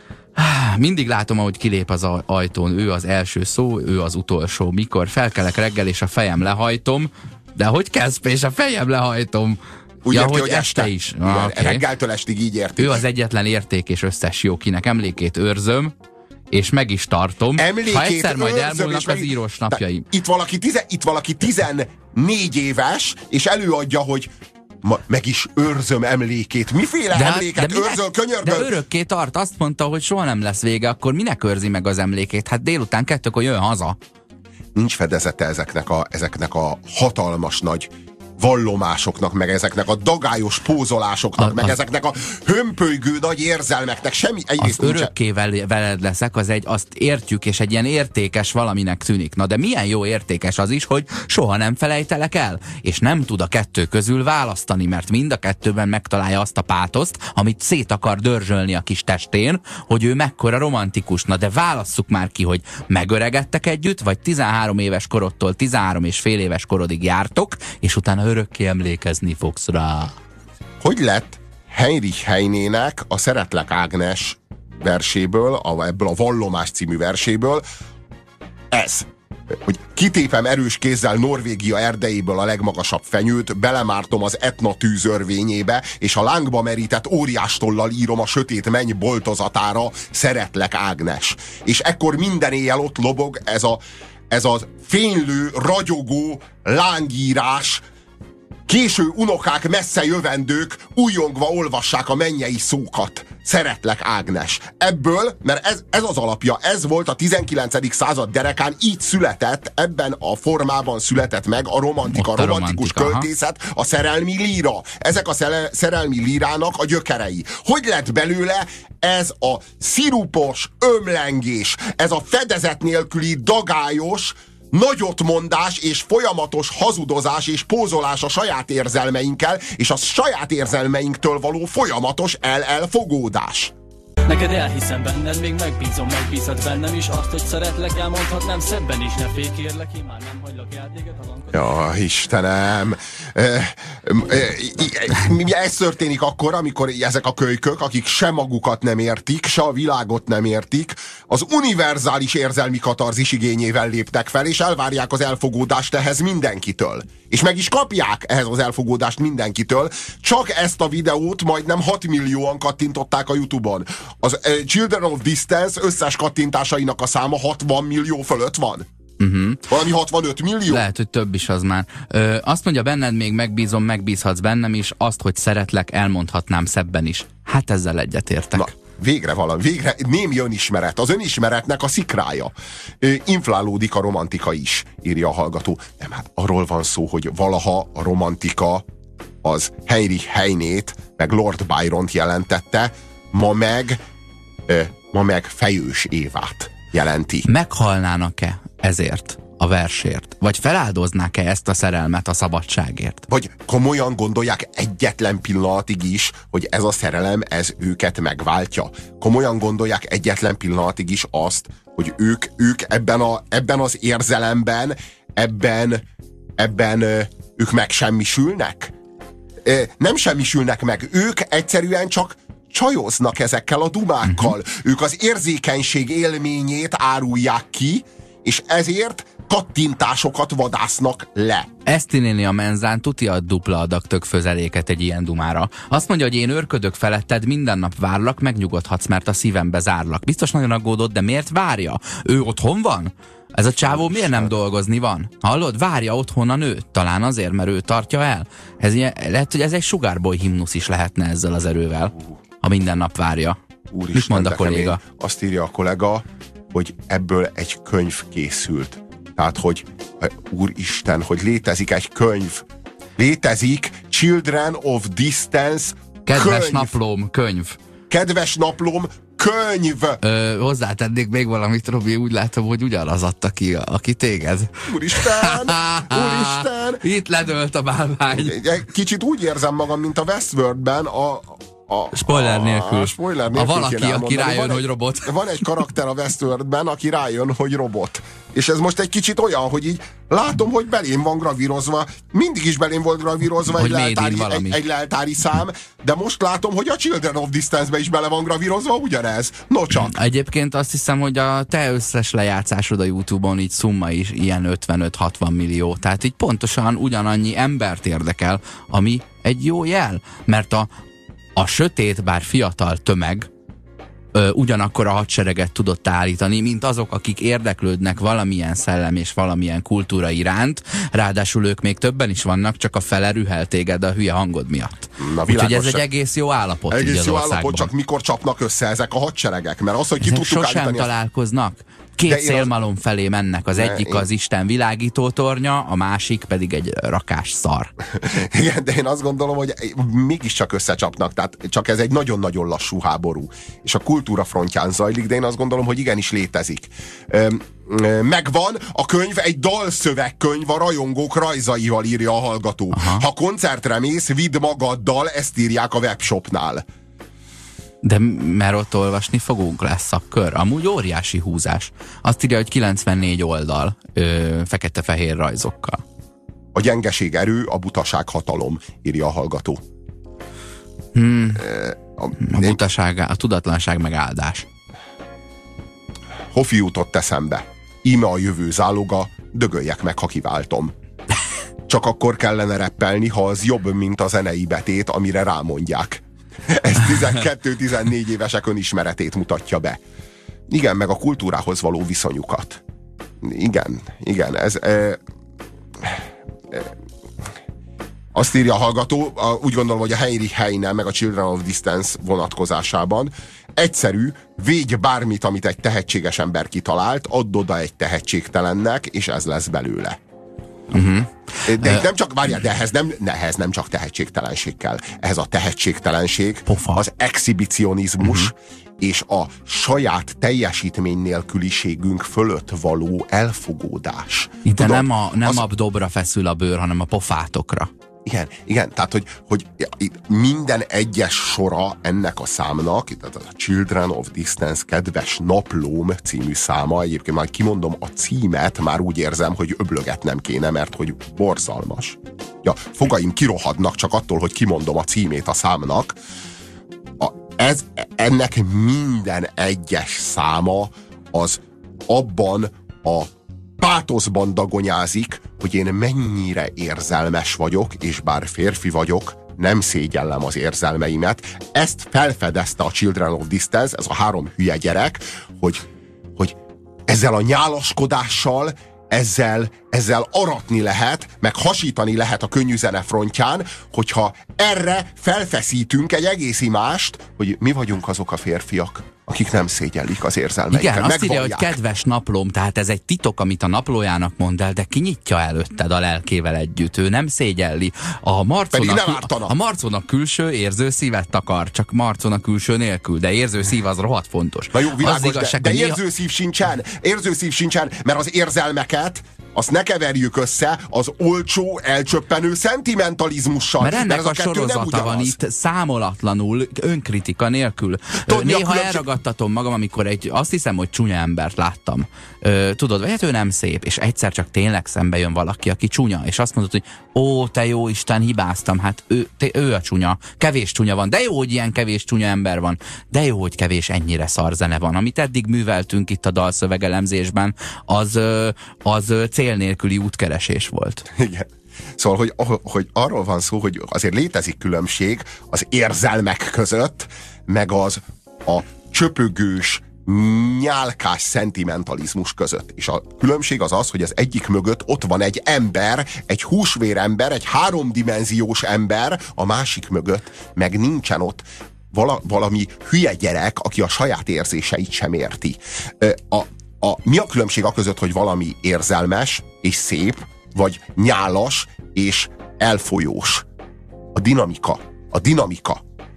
Speaker 2: Mindig látom, ahogy kilép az ajtón. Ő az első szó, ő az utolsó. Mikor felkelek reggel és a fejem lehajtom, de hogy kezd és a fejem lehajtom?
Speaker 1: Úgy érti,
Speaker 2: hogy este is.
Speaker 1: Igen, okay. Reggeltől estig így érti.
Speaker 2: Ő az egyetlen érték és összes jó, kinek emlékét őrzöm, és meg is tartom.
Speaker 1: Emlékét
Speaker 2: ha egyszer majd
Speaker 1: őrzöm,
Speaker 2: elmúlnak az írós napjaim.
Speaker 1: Itt valaki 14 éves, és előadja, hogy meg is őrzöm emlékét. Miféle emléket őrzöl, könyörgöl?
Speaker 2: De örökké tart. Azt mondta, hogy soha nem lesz vége, akkor minek őrzi meg az emlékét? Hát délután 2-kor jön haza.
Speaker 1: Nincs fedezete ezeknek a hatalmas nagy vallomásoknak, meg ezeknek a dagályos pózolásoknak, meg ezeknek a hömpölygő nagy érzelmeknek semmi.
Speaker 2: Az örökké veled leszek, azt értjük, és egy ilyen értékes valaminek tűnik. Na de milyen jó értékes az is, hogy soha nem felejtelek el, és nem tud a kettő közül választani, mert mind a kettőben megtalálja azt a pátoszt, amit szét akar dörzsölni a kis testén, hogy ő mekkora romantikus. Na de válasszuk már ki, hogy megöregedtek együtt, vagy 13 éves korodtól 13 és fél éves korodig jártok, és utána örökké emlékezni fogsz rá.
Speaker 1: Hogy lett Heinrich Heinének a Szeretlek Ágnes verséből, ebből a Vallomás című verséből ez, hogy kitépem erős kézzel Norvégia erdejéből a legmagasabb fenyőt, belemártom az Etna tűzörvényébe, és a lángba merített óriástollal írom a sötét menny boltozatára, Szeretlek Ágnes. És ekkor minden éjjel ott lobog ez a fénylő, ragyogó lángírás, késő unokák, messze jövendők újjongva olvassák a mennyei szókat. Szeretlek Ágnes. Ebből, mert ez az alapja, ez volt a 19. század derekán, így született, ebben a formában született meg a romantikus költészet, a szerelmi líra. Ezek a szerelmi lírának a gyökerei. Hogy lett belőle ez a szirupos ömlengés, ez a fedezet nélküli dagályos, nagyotmondás és folyamatos hazudozás és pózolás a saját érzelmeinkkel, és a saját érzelmeinktől való folyamatos elfogódás.
Speaker 5: Neked elhiszem benned, még megbízom, megbízhat bennem is. Azt, hogy szeretlek, elmondhatnám szebben is. Ne félj, kérlek, én már nem hagylak el téged, ha van.
Speaker 1: Ja, Istenem! Ez történik akkor, amikor ezek a kölykök, akik se magukat nem értik, se a világot nem értik, az univerzális érzelmi katarzis igényével léptek fel, és elvárják az elfogódást ehhez mindenkitől. És meg is kapják ehhez az elfogódást mindenkitől. Csak ezt a videót majdnem 6 millióan kattintották a YouTube-on. Az Children of Distance összes kattintásainak a száma 60 millió fölött van. Valami 65 millió?
Speaker 2: Lehet, hogy több is az már. Azt mondja, benned még megbízom, megbízhatsz bennem is, azt, hogy szeretlek, elmondhatnám szebben is. Hát ezzel egyetértek.
Speaker 1: Na, végre némi önismeret. Az önismeretnek a szikrája. Inflálódik a romantika is, írja a hallgató. Nem, hát arról van szó, hogy valaha a romantika az Heinrich Heinét, meg Lord Byront jelentette, ma meg Fejős Évát jelenti.
Speaker 2: Meghalnának-e ezért a versért? Vagy feláldoznák-e ezt a szerelmet a szabadságért?
Speaker 1: Vagy komolyan gondolják egyetlen pillanatig is, hogy ez a szerelem, ez őket megváltja? Komolyan gondolják egyetlen pillanatig is azt, hogy ők ebben az érzelemben, ebben ők megsemmisülnek? Nem semmisülnek meg, ők egyszerűen csak csajoznak ezekkel a dumákkal. Ők az érzékenység élményét árulják ki, és ezért kattintásokat vadásznak le.
Speaker 2: Eszti néni a menzán tuti ad dupla adag tök fözeléket egy ilyen dumára. Azt mondja, hogy én őrködök feletted, minden nap várlak, megnyugodhatsz, mert a szívembe zárlak. Biztos nagyon aggódott, de miért várja? Ő otthon van? Ez a csávó miért nem dolgozni van? Hallod? Várja otthon a nőt. Talán azért, mert ő tartja el. Lehet, hogy ez egy Sugárboy himnusz is lehetne ezzel az erővel. Ha minden nap várja.
Speaker 1: Úristen,
Speaker 2: mit mond a kolléga?
Speaker 1: Azt írja a kollega, hogy ebből egy könyv készült. Tehát, hogy úristen, hogy létezik egy könyv. Létezik Children of Distance
Speaker 2: Kedves
Speaker 1: könyv.
Speaker 2: naplóm, könyv.
Speaker 1: Kedves naplóm, könyv!
Speaker 2: Hozzátennék még valamit, Robi, úgy látom, hogy ugyanaz adta ki, aki téged.
Speaker 1: Úristen! Úristen!
Speaker 2: Itt ledölt a bálvány.
Speaker 1: Kicsit úgy érzem magam, mint a Westworldben
Speaker 2: spoiler nélkül.
Speaker 1: Spoiler nélkül.
Speaker 2: A valaki, aki rájön, hogy robot.
Speaker 1: Van egy karakter a Westworldben, aki rájön, hogy robot. És ez most egy kicsit olyan, hogy így látom, hogy belém van gravírozva. Mindig is belém volt gravírozva egy leltári szám, de most látom, hogy a Children of Distance-be is bele van gravírozva ugyanez. No csak.
Speaker 2: Egyébként azt hiszem, hogy a te összes lejátszásod a YouTube-on így szumma is ilyen 55-60 millió. Tehát így pontosan ugyanannyi embert érdekel, ami egy jó jel. Mert a sötét, bár fiatal tömeg ugyanakkor a hadsereget tudott állítani, mint azok, akik érdeklődnek valamilyen szellem és valamilyen kultúra iránt, ráadásul ők még többen is vannak, csak a fele rühel téged a hülye hangod miatt. Úgyhogy ez egy egész jó állapot.
Speaker 1: Egész jó állapot, csak mikor csapnak össze ezek a hadseregek? Mert az, hogy ki tudtuk
Speaker 2: sosem
Speaker 1: állítani...
Speaker 2: találkoznak. Két szélmalom felé mennek. Az egyik az Isten világító tornya, a másik pedig egy rakás szar.
Speaker 1: Igen, de én azt gondolom, hogy mégiscsak összecsapnak, tehát csak ez egy nagyon-nagyon lassú háború. És a kultúra frontján zajlik, de én azt gondolom, hogy igenis létezik. Megvan a könyv, egy dalszövegkönyv a rajongók rajzaival, írja a hallgató. Aha. Ha koncertre mész, vidd magaddal, ezt írják a webshopnál.
Speaker 2: De mert ott olvasni fogunk, lesz a kör. Amúgy óriási húzás. Azt írja, hogy 94 oldal fekete-fehér rajzokkal.
Speaker 1: A gyengeség erő, a butaság hatalom, írja a hallgató.
Speaker 2: A butaság, a tudatlanság meg áldás.
Speaker 1: Hofi jutott eszembe. Íme a jövő záloga, dögöljek meg, ha kiváltom. Csak akkor kellene reppelni, ha az jobb, mint a zenei betét, amire rámondják. Ez 12-14 évesek önismeretét mutatja be. Igen, meg a kultúrához való viszonyukat. Igen, ez... azt írja a hallgató, úgy gondolom, hogy a Heinrich Heine meg a Children of Distance vonatkozásában egyszerű, védj bármit, amit egy tehetséges ember kitalált, add oda egy tehetségtelennek, és ez lesz belőle. De nem csak, várjál, de ehhez nem csak tehetségtelenség kell. Ehhez a tehetségtelenség, az exhibicionizmus és a saját teljesítmény nélküliségünk fölött való elfogódás.
Speaker 2: De nem a dobra feszül a bőr, hanem a pofátokra.
Speaker 1: Igen, tehát hogy minden egyes sora ennek a számnak, tehát a Children of Distance kedves naplóm című száma, egyébként már kimondom a címet, már úgy érzem, hogy öblögetnem kéne, mert hogy borzalmas. Ja, fogaim kirohadnak csak attól, hogy kimondom a címét a számnak. Ennek minden egyes száma az abban a pátoszban dagonyázik, hogy én mennyire érzelmes vagyok, és bár férfi vagyok, nem szégyellem az érzelmeimet. Ezt felfedezte a Children of Distance, ez a 3 hülye gyerek, hogy ezzel a nyálaskodással, ezzel aratni lehet, meg hasítani lehet a könnyű zene frontján, hogyha erre felfeszítünk egy egész imást, hogy mi vagyunk azok a férfiak, akik nem szégyellik az érzelmeiket.
Speaker 2: Igen, azt írja, hogy kedves naplóm, tehát ez egy titok, amit a naplójának mond el, de kinyitja előtted a lelkével együtt. Ő nem szégyelli. A Marcónak külső érző szívet akar, csak Marcónak külső nélkül, de érző szív az rohadt fontos.
Speaker 1: Na jó, világos, de érző szív sincsen, mert az érzelmeket azt ne keverjük össze az olcsó, elcsöppenő szentimentalizmussal.
Speaker 2: Mert ennek a sorozata van itt számolatlanul, önkritika nélkül. Néha elragadtatom magam, amikor azt hiszem, hogy csúnya embert láttam. Tudod, vagy hát ő nem szép, és egyszer csak tényleg szembe jön valaki, aki csúnya, és azt mondod, hogy ó, te jó Isten, hibáztam, hát ő a csúnya, kevés csúnya van, de jó, hogy ilyen kevés csúnya ember van, de jó, hogy kevés ennyire szar zene van. Amit eddig műveltünk itt a dalszövegelemzésben, az cél nélküli útkeresés volt.
Speaker 1: Igen. Szóval, hogy arról van szó, hogy azért létezik különbség az érzelmek között, meg a csöpögős, nyálkás szentimentalizmus között. És a különbség az, hogy az egyik mögött ott van egy ember, egy húsvérember, egy 3-dimenziós ember, a másik mögött meg nincsen ott valami hülye gyerek, aki a saját érzéseit sem érti. Mi a különbség a között, hogy valami érzelmes és szép, vagy nyálas és elfolyós? A dinamika.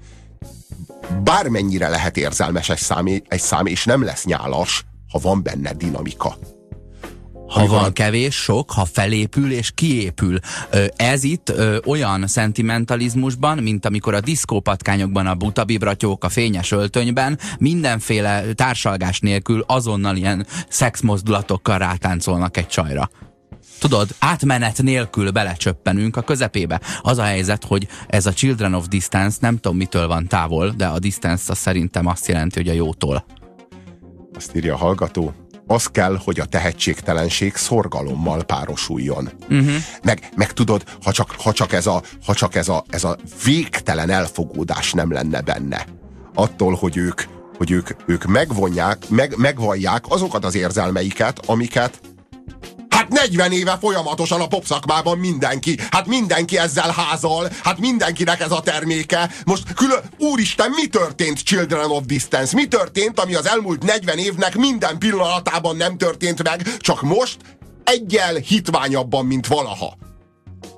Speaker 1: Bármennyire lehet érzelmes egy szám, és nem lesz nyálas, ha van benne dinamika.
Speaker 2: Ha van kevés, sok, ha felépül és kiépül. Ez itt olyan szentimentalizmusban, mint amikor a diszkópatkányokban a buta bibratyók a fényes öltönyben mindenféle társalgás nélkül azonnal ilyen szexmozdulatokkal rátáncolnak egy csajra. Tudod, átmenet nélkül belecsöppenünk a közepébe. Az a helyzet, hogy ez a Children of Distance nem tudom mitől van távol, de a distance az szerintem azt jelenti, hogy a jótól.
Speaker 1: Azt írja a hallgató, az kell, hogy a tehetségtelenség szorgalommal párosuljon. Meg tudod, ha csak ez a végtelen elfogódás nem lenne benne. Attól, hogy ők megvallják azokat az érzelmeiket, amiket hát 40 éve folyamatosan a popszakmában mindenki ezzel házal, hát mindenkinek ez a terméke. Most úristen, mi történt Children of Distance? Mi történt, ami az elmúlt 40 évnek minden pillanatában nem történt meg, csak most egyel hitványabban, mint valaha.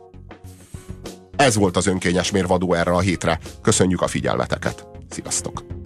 Speaker 1: Ez volt az önkényes mérvadó erre a hétre. Köszönjük a figyelmeteket. Sziasztok!